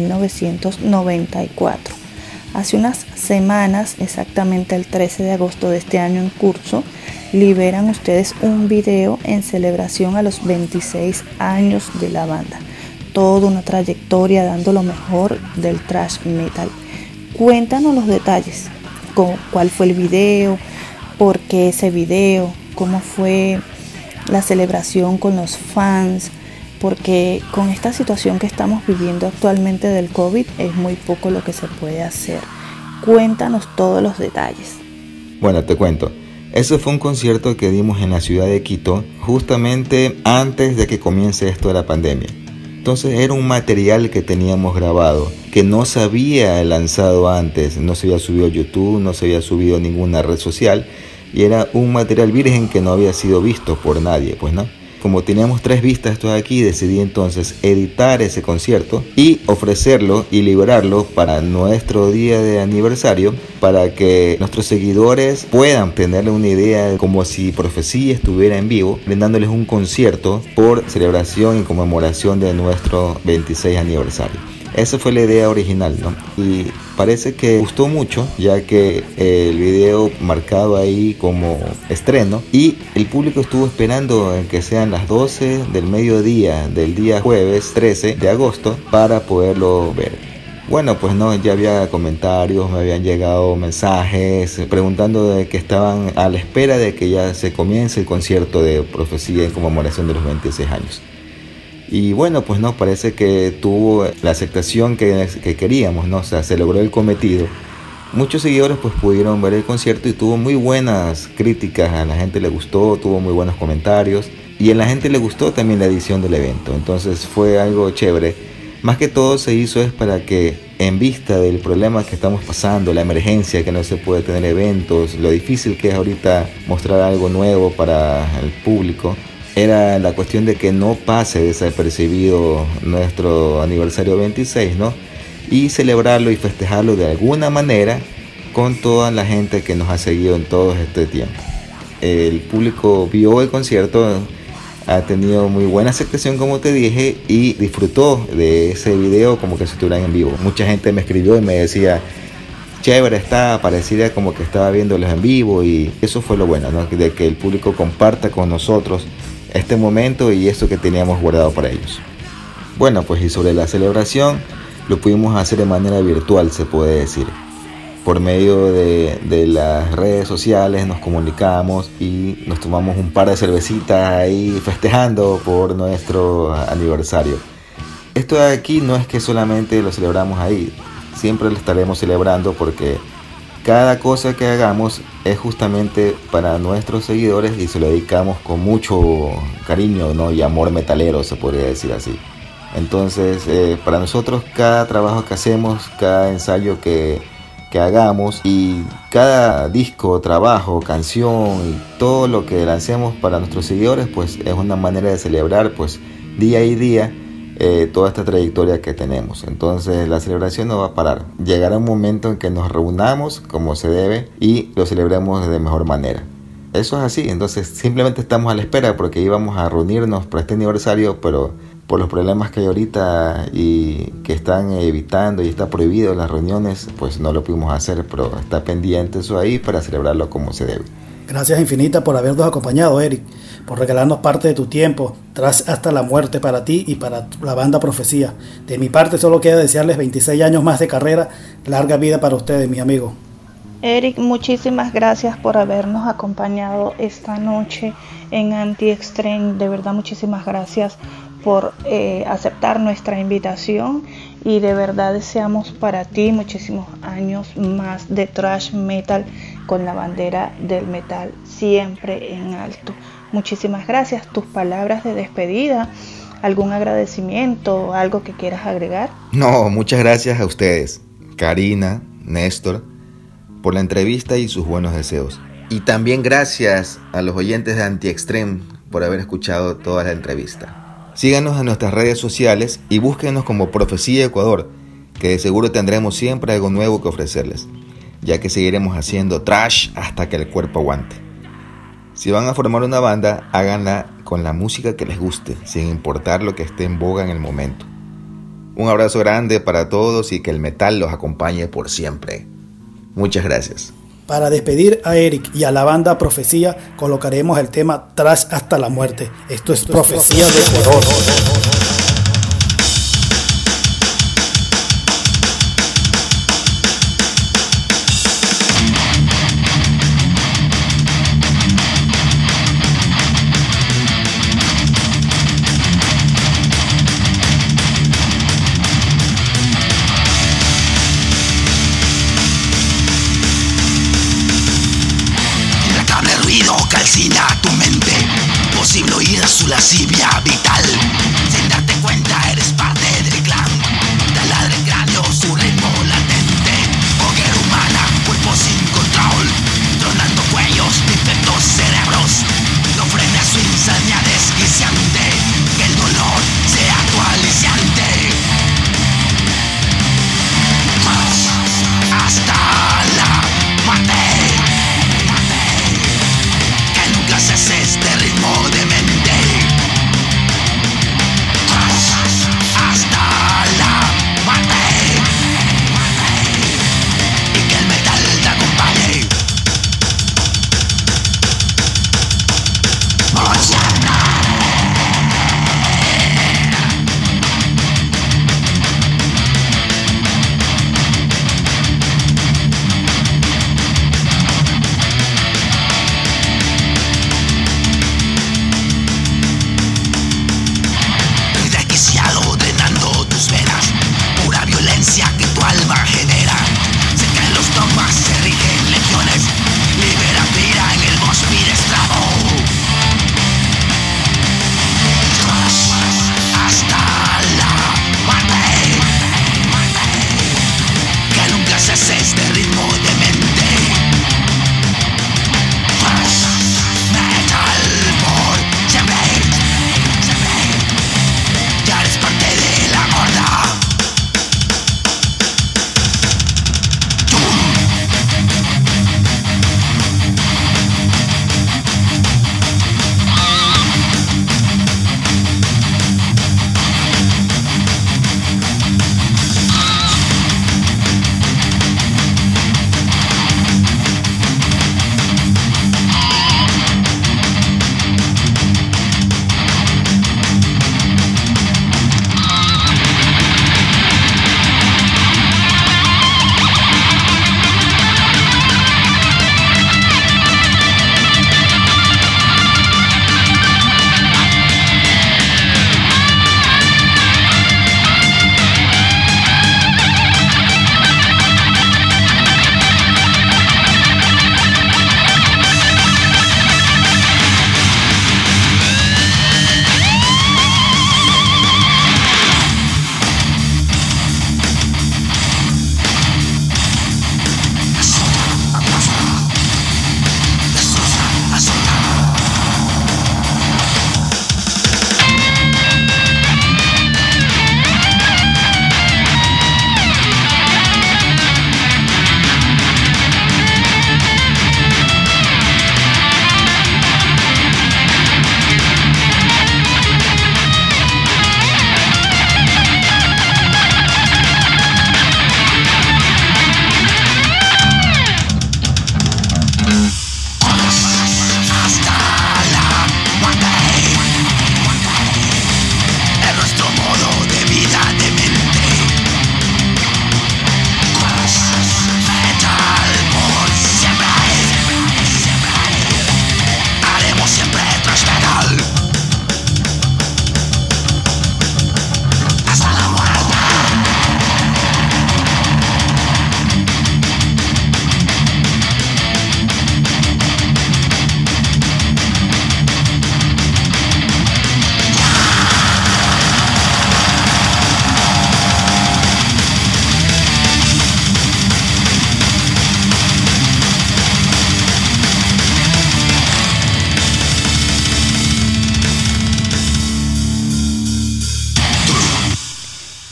1994. Hace unas semanas, exactamente el 13 de agosto de este año en curso, liberan ustedes un video en celebración a los 26 años de la banda. Toda una trayectoria dando lo mejor del thrash metal. Cuéntanos los detalles, cuál fue el video, por qué ese video, cómo fue la celebración con los fans, porque con esta situación que estamos viviendo actualmente del COVID es muy poco lo que se puede hacer. Cuéntanos todos los detalles. Bueno, te cuento. Ese fue un concierto que dimos en la ciudad de Quito, justamente antes de que comience esto de la pandemia. Entonces era un material que teníamos grabado, que no se había lanzado antes, no se había subido a YouTube, no se había subido a ninguna red social, y era un material virgen que no había sido visto por nadie, pues no. Como teníamos 3 vistas esto de aquí, decidí entonces editar ese concierto y ofrecerlo y liberarlo para nuestro día de aniversario, para que nuestros seguidores puedan tener una idea de como si Profecía estuviera en vivo, brindándoles un concierto por celebración y conmemoración de nuestro 26 aniversario. Esa fue la idea original, ¿no? Y parece que gustó mucho, ya que el video marcado ahí como estreno, y el público estuvo esperando en que sean las 12 del mediodía del día jueves 13 de agosto para poderlo ver. Bueno, pues no, ya había comentarios, me habían llegado mensajes preguntando de que estaban a la espera de que ya se comience el concierto de Profecía en conmemoración de los 26 años. Y bueno, pues no, parece que tuvo la aceptación que queríamos, ¿no? O sea, se logró el cometido. Muchos seguidores pues pudieron ver el concierto y tuvo muy buenas críticas, a la gente le gustó, tuvo muy buenos comentarios y a la gente le gustó también la edición del evento. Entonces fue algo chévere. Más que todo se hizo es para que, en vista del problema que estamos pasando, la emergencia, que no se puede tener eventos, lo difícil que es ahorita mostrar algo nuevo para el público, era la cuestión de que no pase desapercibido nuestro aniversario 26, ¿no? Y celebrarlo y festejarlo de alguna manera con toda la gente que nos ha seguido en todo este tiempo. El público vio el concierto, ha tenido muy buena aceptación, como te dije, y disfrutó de ese video como que si estuvieran en vivo. Mucha gente me escribió y me decía, chévere está, parecía como que estaba viéndolos en vivo, y eso fue lo bueno, ¿no? De que el público comparta con nosotros este momento y esto que teníamos guardado para ellos. Bueno, pues y sobre la celebración, lo pudimos hacer de manera virtual, se puede decir. Por medio de las redes sociales nos comunicamos y nos tomamos un par de cervecitas ahí festejando por nuestro aniversario. Esto de aquí no es que solamente lo celebramos ahí, siempre lo estaremos celebrando porque cada cosa que hagamos es justamente para nuestros seguidores y se lo dedicamos con mucho cariño, ¿no? Y amor metalero, se podría decir así. Entonces, para nosotros cada trabajo que hacemos, cada ensayo que hagamos y cada disco, trabajo, canción y todo lo que lancemos para nuestros seguidores, pues es una manera de celebrar pues día y día toda esta trayectoria que tenemos. Entonces la celebración no va a parar. Llegará un momento en que nos reunamos como se debe y lo celebremos de mejor manera. Eso es así. Entonces simplemente estamos a la espera porque íbamos a reunirnos para este aniversario, pero por los problemas que hay ahorita y que están evitando y está prohibido las reuniones, pues no lo pudimos hacer, pero está pendiente eso ahí para celebrarlo como se debe. Gracias infinitas por habernos acompañado, Eric, por regalarnos parte de tu tiempo, tras hasta la muerte para ti y para la banda Profecía. De mi parte solo queda desearles 26 años más de carrera, larga vida para ustedes, mis amigos. Eric, muchísimas gracias por habernos acompañado esta noche en Anti-Extreme. De verdad, muchísimas gracias por aceptar nuestra invitación y de verdad deseamos para ti muchísimos años más de thrash metal con la bandera del metal siempre en alto. Muchísimas gracias. Tus palabras de despedida, algún agradecimiento, algo que quieras agregar. No, muchas gracias a ustedes, Karina, Néstor, por la entrevista y sus buenos deseos. Y también gracias a los oyentes de Anti-Extreme por haber escuchado toda la entrevista. Síganos en nuestras redes sociales y búsquenos como Profecía Ecuador, que de seguro tendremos siempre algo nuevo que ofrecerles, ya que seguiremos haciendo trash hasta que el cuerpo aguante. Si van a formar una banda, háganla con la música que les guste, sin importar lo que esté en boga en el momento. Un abrazo grande para todos y que el metal los acompañe por siempre. Muchas gracias. Para despedir a Eric y a la banda Profecía, colocaremos el tema Trash hasta la muerte. Esto es Profecía de Ecuador. Calcina tu mente, posible oír su lascivia vital. Sin darte cuenta eres parte del clan. Taladra el cráneo, su ritmo latente. Hoguera humana, cuerpo sin control. Tronando cuellos, infectos cerebros. No frena su insanía desquiciante. Que el dolor sea tu aliciante. Más hasta la muerte. Este ritmo de mente.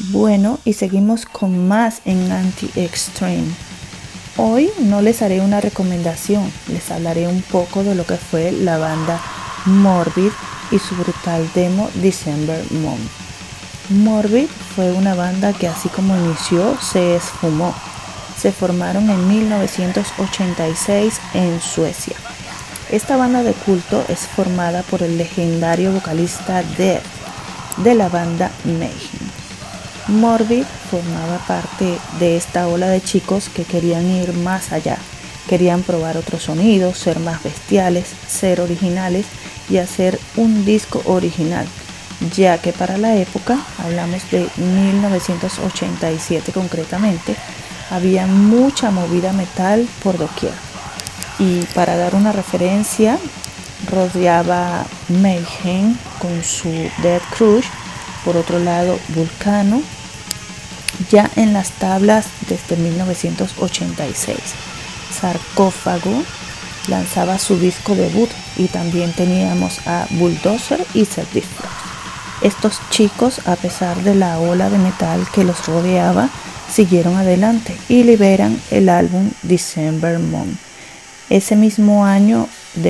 Bueno, y seguimos con más en Anti-Extreme. Hoy no les haré una recomendación, les hablaré un poco de lo que fue la banda Morbid y su brutal demo December Moon. Morbid fue una banda que así como inició se esfumó. Se formaron en 1986 en Suecia. Esta banda de culto es formada por el legendario vocalista Death de la banda Mayhem. Morbid formaba parte de esta ola de chicos que querían ir más allá, querían probar otros sonidos, ser más bestiales, ser originales y hacer un disco original, ya que para la época, hablamos de 1987 concretamente, había mucha movida metal por doquier. Y para dar una referencia, rodeaba Mayhem con su Death Crush, por otro lado Vulcano, ya en las tablas desde 1986. Sarcófago lanzaba su disco debut y también teníamos a Bulldozer y Certifrost. Estos chicos, a pesar de la ola de metal que los rodeaba, siguieron adelante y liberan el álbum December Moon, ese mismo año de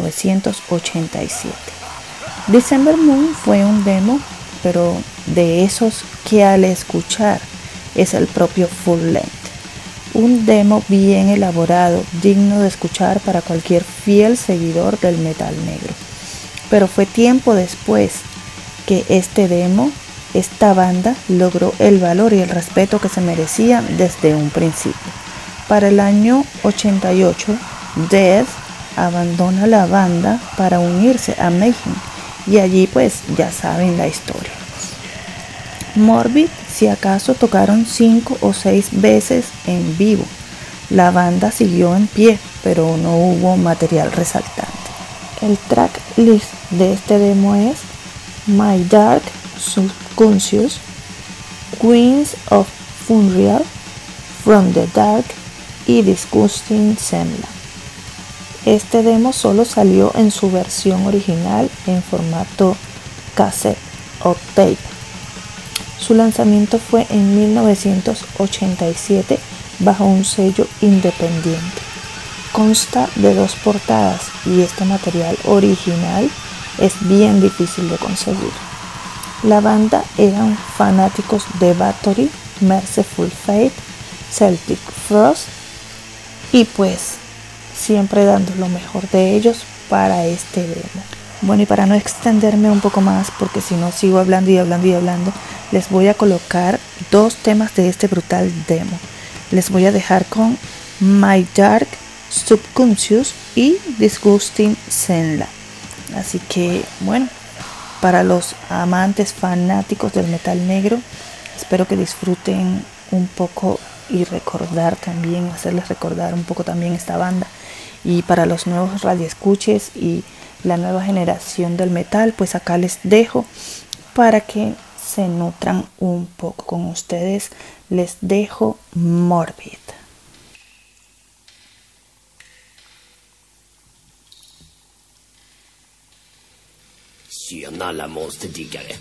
1987. December Moon fue un demo, pero de esos que al escuchar es el propio full length. Un demo bien elaborado, digno de escuchar para cualquier fiel seguidor del metal negro. Pero fue tiempo después que esta banda logró el valor y el respeto que se merecía desde un principio. Para el año 88, Death abandona la banda para unirse a Mayhem y allí pues ya saben la historia. Morbid si acaso tocaron 5 o 6 veces en vivo. La banda siguió en pie, pero no hubo material resaltante. El track list de este demo es My Dark Subconscious, Queens of Funreal, From the Dark y Disgusting Semla. Este demo solo salió en su versión original en formato cassette o tape. Su lanzamiento fue en 1987 bajo un sello independiente. Consta de 2 portadas y este material original es bien difícil de conseguir. La banda eran fanáticos de Bathory, Merciful Fate, Celtic Frost y pues siempre dando lo mejor de ellos para este demo. Bueno, y para no extenderme un poco más, porque si no sigo hablando y hablando y hablando, les voy a colocar 2 temas de este brutal demo. Les voy a dejar con My Dark Subconscious y Disgusting Semla. Así que bueno, para los amantes fanáticos del metal negro, espero que disfruten un poco y recordar también, hacerles recordar un poco también esta banda. Y para los nuevos radioescuches y la nueva generación del metal, pues acá les dejo para que se nutran un poco. Con ustedes les dejo Morbid. Syna alla monsterdiggare.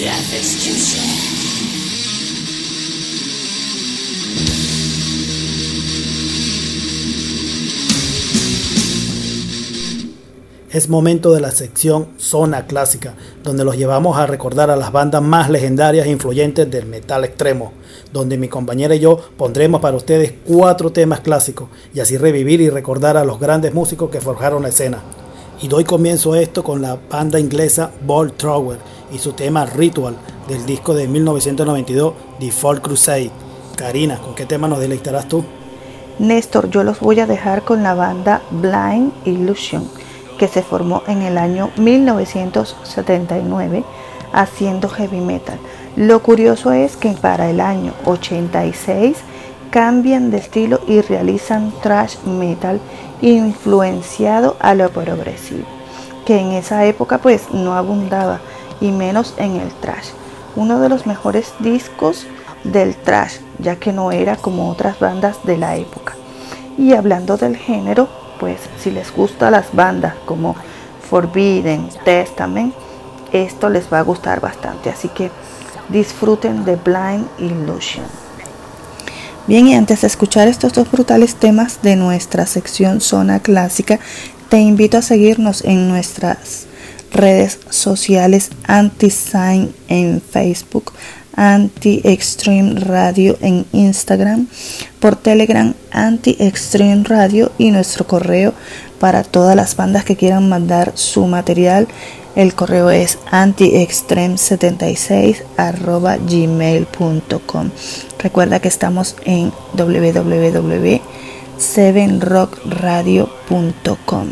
Death is juicy. Es momento de la sección Zona Clásica, donde los llevamos a recordar a las bandas más legendarias e influyentes del metal extremo, donde mi compañera y yo pondremos para ustedes 4 temas clásicos y así revivir y recordar a los grandes músicos que forjaron la escena. Y doy comienzo a esto con la banda inglesa Bolt Thrower y su tema Ritual del disco de 1992 The Fall Crusade. Karina, ¿con qué tema nos deleitarás tú? Néstor, yo los voy a dejar con la banda Blind Illusion, que se formó en el año 1979 haciendo heavy metal. Lo curioso es que para el año 86 cambian de estilo y realizan thrash metal influenciado a lo progresivo, que en esa época pues no abundaba, y menos en el thrash. Uno de los mejores discos del thrash, ya que no era como otras bandas de la época. Y hablando del género, pues si les gusta las bandas como Forbidden, Testament, esto les va a gustar bastante, así que disfruten de Blind Illusion. Bien, y antes de escuchar estos 2 brutales temas de nuestra sección Zona Clásica, te invito a seguirnos en nuestras redes sociales Anti-Sign en Facebook, Anti-Extreme Radio en Instagram, por Telegram Anti-Extreme Radio, y nuestro correo para todas las bandas que quieran mandar su material. El correo es antiextreme76@gmail.com. Recuerda que estamos en www.7rockradio.com.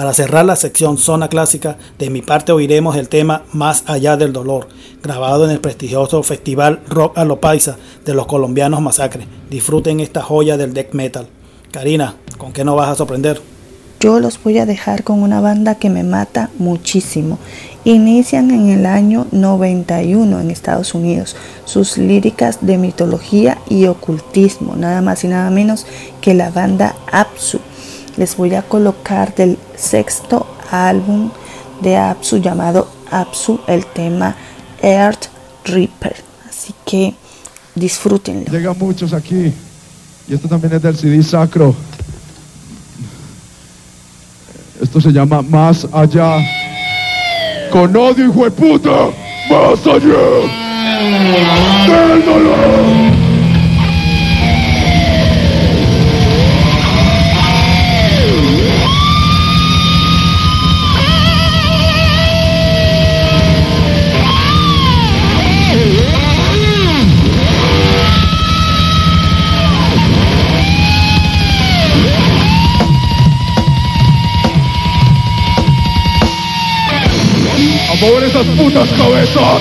Para cerrar la sección Zona Clásica, de mi parte oiremos el tema Más Allá del Dolor, grabado en el prestigioso festival Rock a lo Paisa de los colombianos Masacre. Disfruten esta joya del death metal. Karina, ¿con qué nos vas a sorprender? Yo los voy a dejar con una banda que me mata muchísimo. Inician en el año 91 en Estados Unidos. Sus líricas de mitología y ocultismo, nada más y nada menos que la banda Apsu. Les voy a colocar del sexto álbum de Apsu llamado Apsu el tema Earth Reaper. Así que disfrútenlo. Llegan muchos aquí y esto también es del CD Sacro. Esto se llama Más Allá. Con odio, hijo de puta. Más allá del dolor. ¡A mover esas putas cabezas!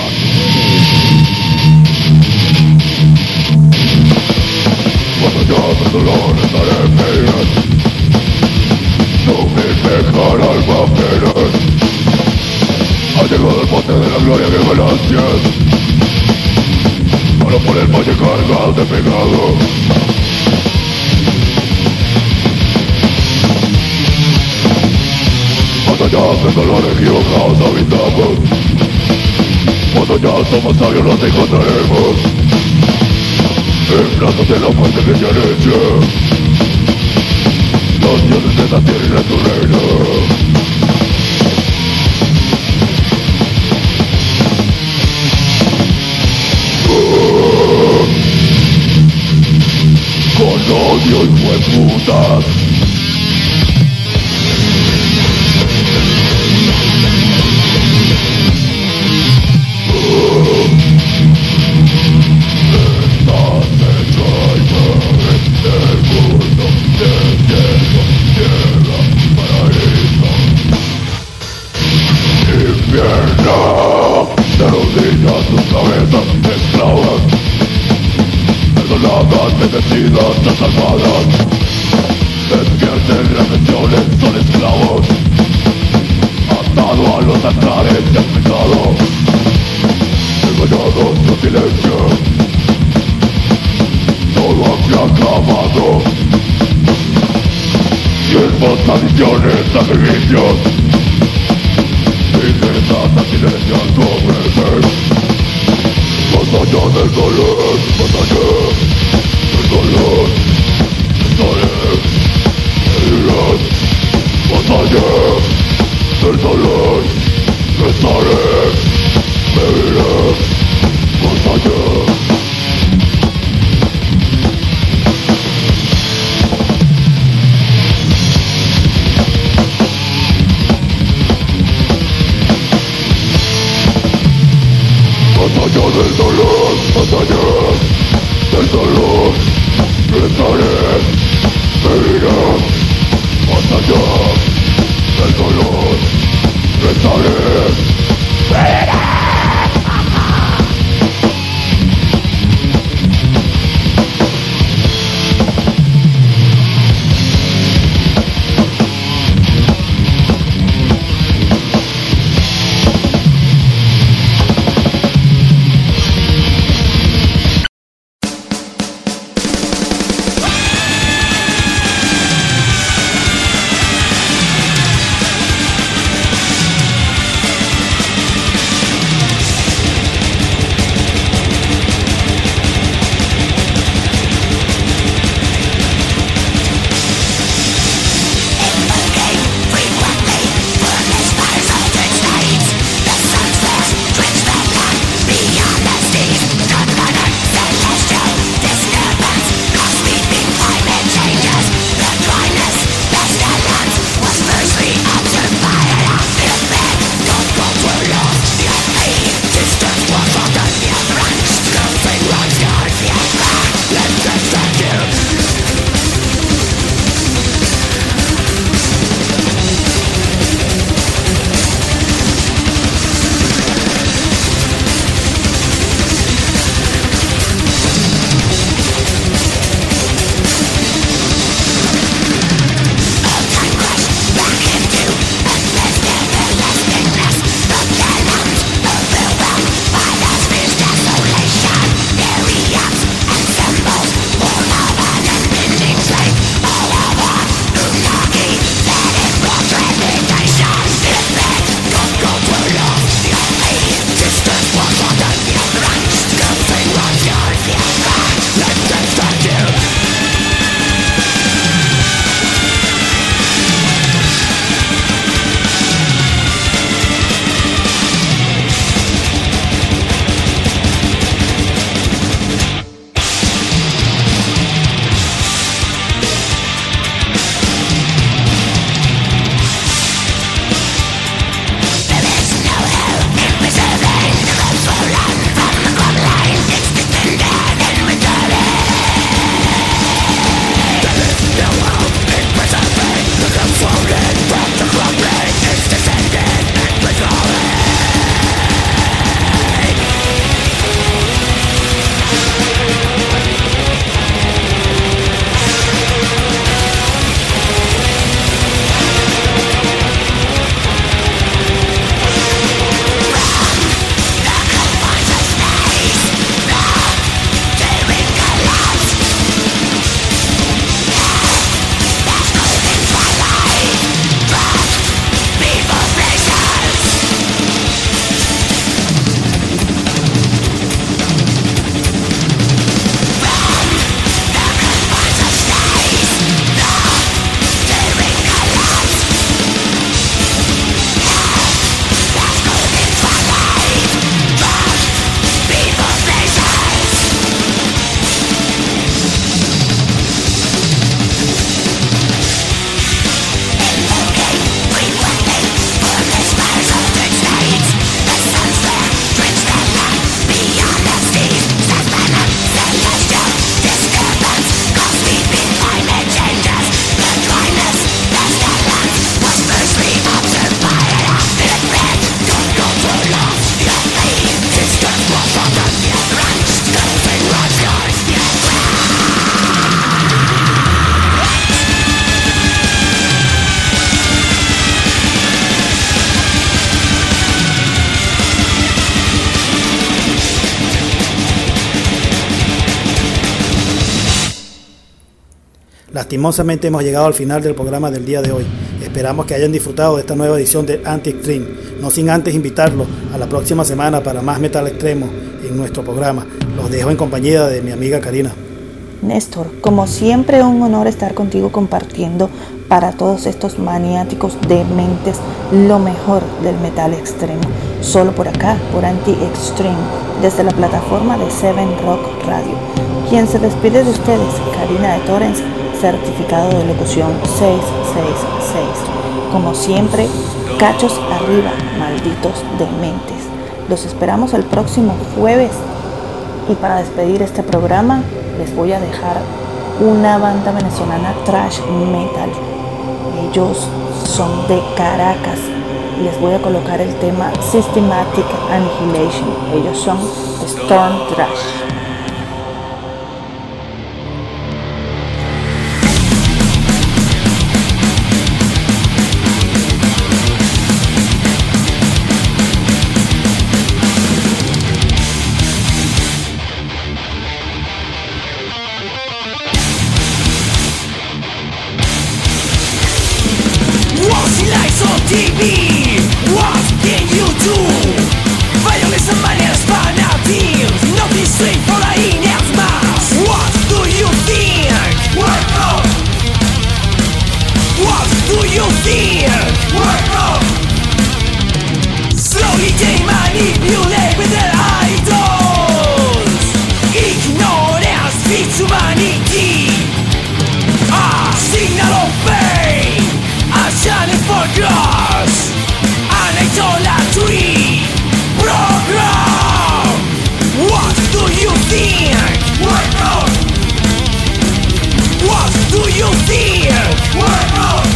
Más allá del dolor estaré feliz. No me dejará alma feliz. Ha llegado el bote de la gloria que me ansias. Para por el valle cargado de pecado. Más allá del dolor equivocados habitamos. Más allá somos sabios, nos encontraremos. En brazos de la muerte que se herencia. Los dioses de esta tierra y de tu reino. Con odio y hueputas. Infierno, de rodillas tus cabezas esclavas, perdonadas, bendecidas, desalmadas. Despierten, reflexiones, son esclavos, atado a los altares del pecado, engañados por silencio. Todo había acabado. Tiempos, tradiciones, sacrificios. Intentas al silencio al cobrecer. Más allá del dolor, más allá del dolor, estaré heridas. Más allá del dolor, estaré heridas. Más allá. Más allá del dolor, más allá del dolor, estaré heridas. Más allá del dolor, estaré heridas. Lastimosamente hemos llegado al final del programa del día de hoy. Esperamos que hayan disfrutado de esta nueva edición de Anti-Extreme, no sin antes invitarlos a la próxima semana para más metal extremo en nuestro programa. Los dejo en compañía de mi amiga Karina. Néstor, como siempre, un honor estar contigo compartiendo para todos estos maniáticos dementes lo mejor del metal extremo, solo por acá, por Anti-Extreme, desde la plataforma de Seven Rock Radio. Quien se despide de ustedes, Karina de Torrens, certificado de locución 666. Como siempre, cachos arriba, malditos dementes. Los esperamos el próximo jueves. Y para despedir este programa, les voy a dejar una banda venezolana thrash metal. Ellos son de Caracas. Les voy a colocar el tema Systematic Annihilation. Ellos son Storm Thrash. TV, what can you do? Violence and madness, fanatics, nothing straight for the inerts mass. What do you think? Wake up! What do you think? Wake up! Slowly they manipulate with their idols. Ignorance feeds humanity. A signal of pain, a shining for glass. An idolatry program. What do you think? Wake up! What do you think? Wake up!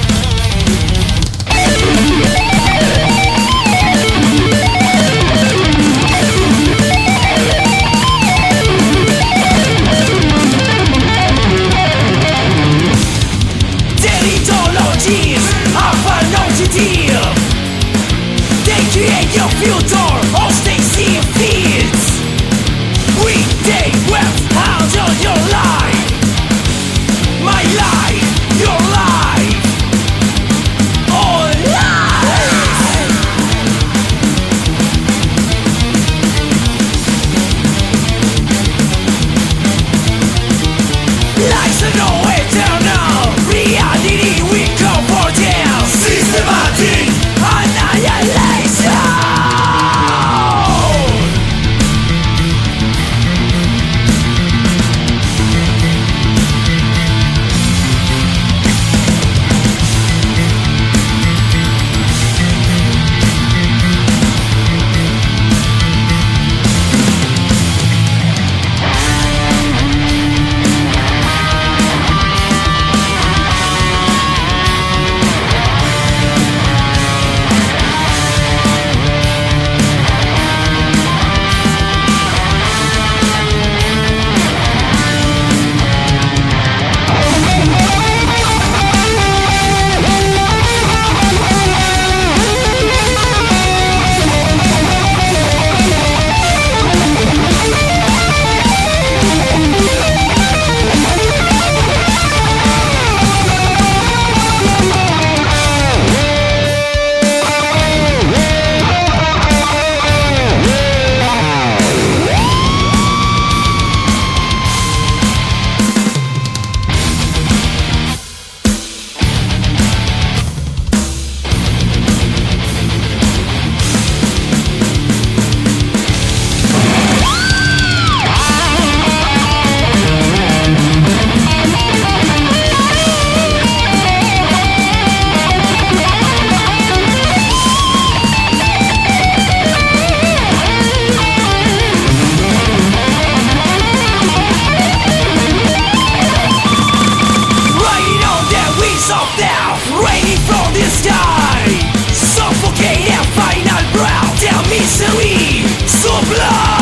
Ideologies of an objective. They create your future or stay see fields. We take wealth out of your life. My life, your life. All life. Lies are no eternal. Reality we come for them. Systematic annihilation. Raining from the sky, suffocate and final breath, their misery sublime.